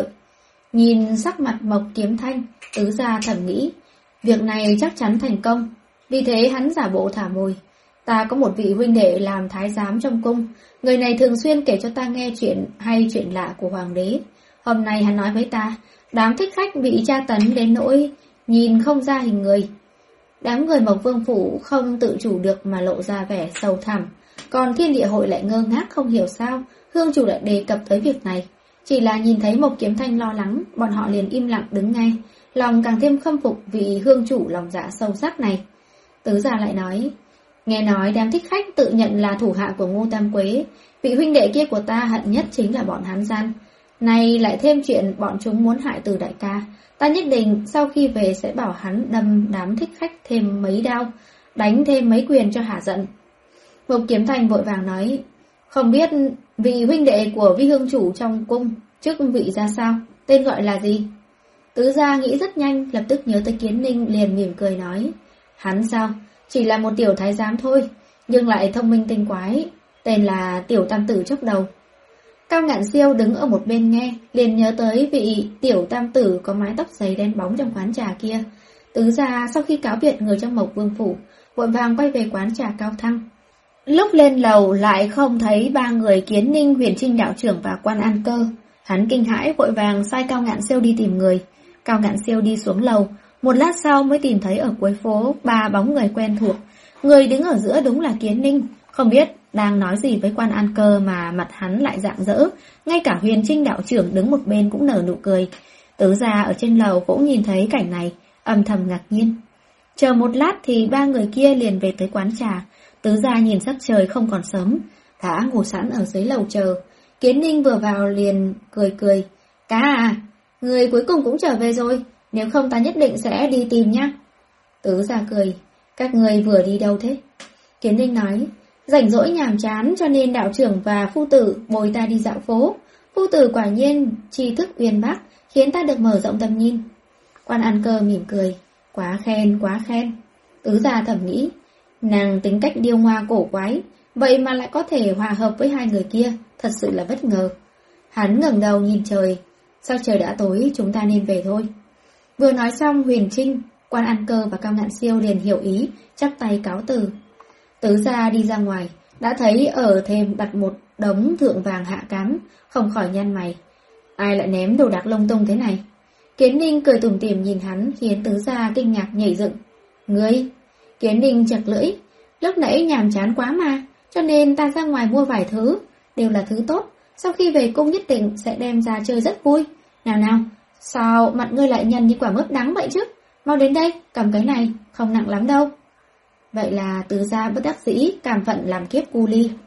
Nhìn sắc mặt Mộc Kiếm Thanh, tứ gia thầm nghĩ, việc này chắc chắn thành công. Vì thế hắn giả bộ thả mồi. Ta có một vị huynh đệ làm thái giám trong cung, người này thường xuyên kể cho ta nghe chuyện hay chuyện lạ của hoàng đế. Hôm nay hắn nói với ta, đám thích khách bị tra tấn đến nỗi nhìn không ra hình người. Đám người Mộc Vương Phủ không tự chủ được mà lộ ra vẻ sầu thẳm, còn Thiên Địa Hội lại ngơ ngác không hiểu sao Hương Chủ lại đề cập tới việc này. Chỉ là nhìn thấy Mộc Kiếm Thanh lo lắng, bọn họ liền im lặng đứng ngay, lòng càng thêm khâm phục vị Hương Chủ lòng dạ sâu sắc này. Tứ gia lại nói, nghe nói đám thích khách tự nhận là thủ hạ của Ngô Tam Quế, vị huynh đệ kia của ta hận nhất chính là bọn hắn gian. Này lại thêm chuyện bọn chúng muốn hại Từ đại ca, ta nhất định sau khi về sẽ bảo hắn đâm đám thích khách thêm mấy đao, đánh thêm mấy quyền cho hả giận. Mộc Kiếm Thanh vội vàng nói, không biết vị huynh đệ của Vi Hương Chủ trong cung chức vị ra sao, tên gọi là gì? Tứ gia nghĩ rất nhanh, lập tức nhớ tới Kiến Ninh liền mỉm cười nói, hắn sao, chỉ là một tiểu thái giám thôi, nhưng lại thông minh tinh quái, tên là Tiểu Tam Tử chốc đầu. Cao Ngạn Siêu đứng ở một bên nghe, liền nhớ tới vị Tiểu Tam Tử có mái tóc dày đen bóng trong quán trà kia. Tứ gia sau khi cáo biệt người trong Mộc Vương Phủ, vội vàng quay về quán trà Cao Thăng. Lúc lên lầu lại không thấy ba người Kiến Ninh, Huyền Trinh đạo trưởng và Quan An Cơ. Hắn kinh hãi vội vàng sai Cao Ngạn Siêu đi tìm người. Cao Ngạn Siêu đi xuống lầu, một lát sau mới tìm thấy ở cuối phố ba bóng người quen thuộc. Người đứng ở giữa đúng là Kiến Ninh, không biết đang nói gì với Quan An Cơ mà mặt hắn lại rạng rỡ, ngay cả Huyền Trinh đạo trưởng đứng một bên cũng nở nụ cười. Tứ gia ở trên lầu cũng nhìn thấy cảnh này, âm thầm ngạc nhiên. Chờ một lát thì ba người kia liền về tới quán trà. Tứ gia nhìn sắc trời không còn sớm, đã ngồi sẵn ở dưới lầu chờ. Kiến Ninh vừa vào liền cười cười, cá à, người cuối cùng cũng trở về rồi, nếu không ta nhất định sẽ đi tìm nhá. Tứ gia cười, các người vừa đi đâu thế? Kiến Ninh nói, rảnh rỗi nhàm chán cho nên đạo trưởng và phu tử bồi ta đi dạo phố. Phu tử quả nhiên tri thức uyên bác, khiến ta được mở rộng tầm nhìn. Quan An Cơ mỉm cười, quá khen, quá khen. Tứ gia thầm nghĩ, nàng tính cách điêu ngoa cổ quái, vậy mà lại có thể hòa hợp với hai người kia, thật sự là bất ngờ. Hắn ngẩng đầu nhìn trời, sao trời đã tối, chúng ta nên về thôi. Vừa nói xong, Huyền Trinh, Quan An Cơ và Cao Ngạn Siêu liền hiểu ý, chắp tay cáo từ. Tứ gia đi ra ngoài, đã thấy ở thềm đặt một đống thượng vàng hạ cám, không khỏi nhăn mày. Ai lại ném đồ đạc lung tung thế này? Kiến Ninh cười tủm tỉm nhìn hắn, khiến tứ gia kinh ngạc nhảy dựng. Ngươi? Kiến Ninh chặt lưỡi. Lúc nãy nhàm chán quá mà, cho nên ta ra ngoài mua vài thứ, đều là thứ tốt. Sau khi về cung nhất định sẽ đem ra chơi rất vui. Nào nào, sao mặt ngươi lại nhăn như quả mướp đắng vậy chứ? Mau đến đây, cầm cái này, không nặng lắm đâu. Vậy là tứ gia bất đắc dĩ, cảm phận làm kiếp cu ly.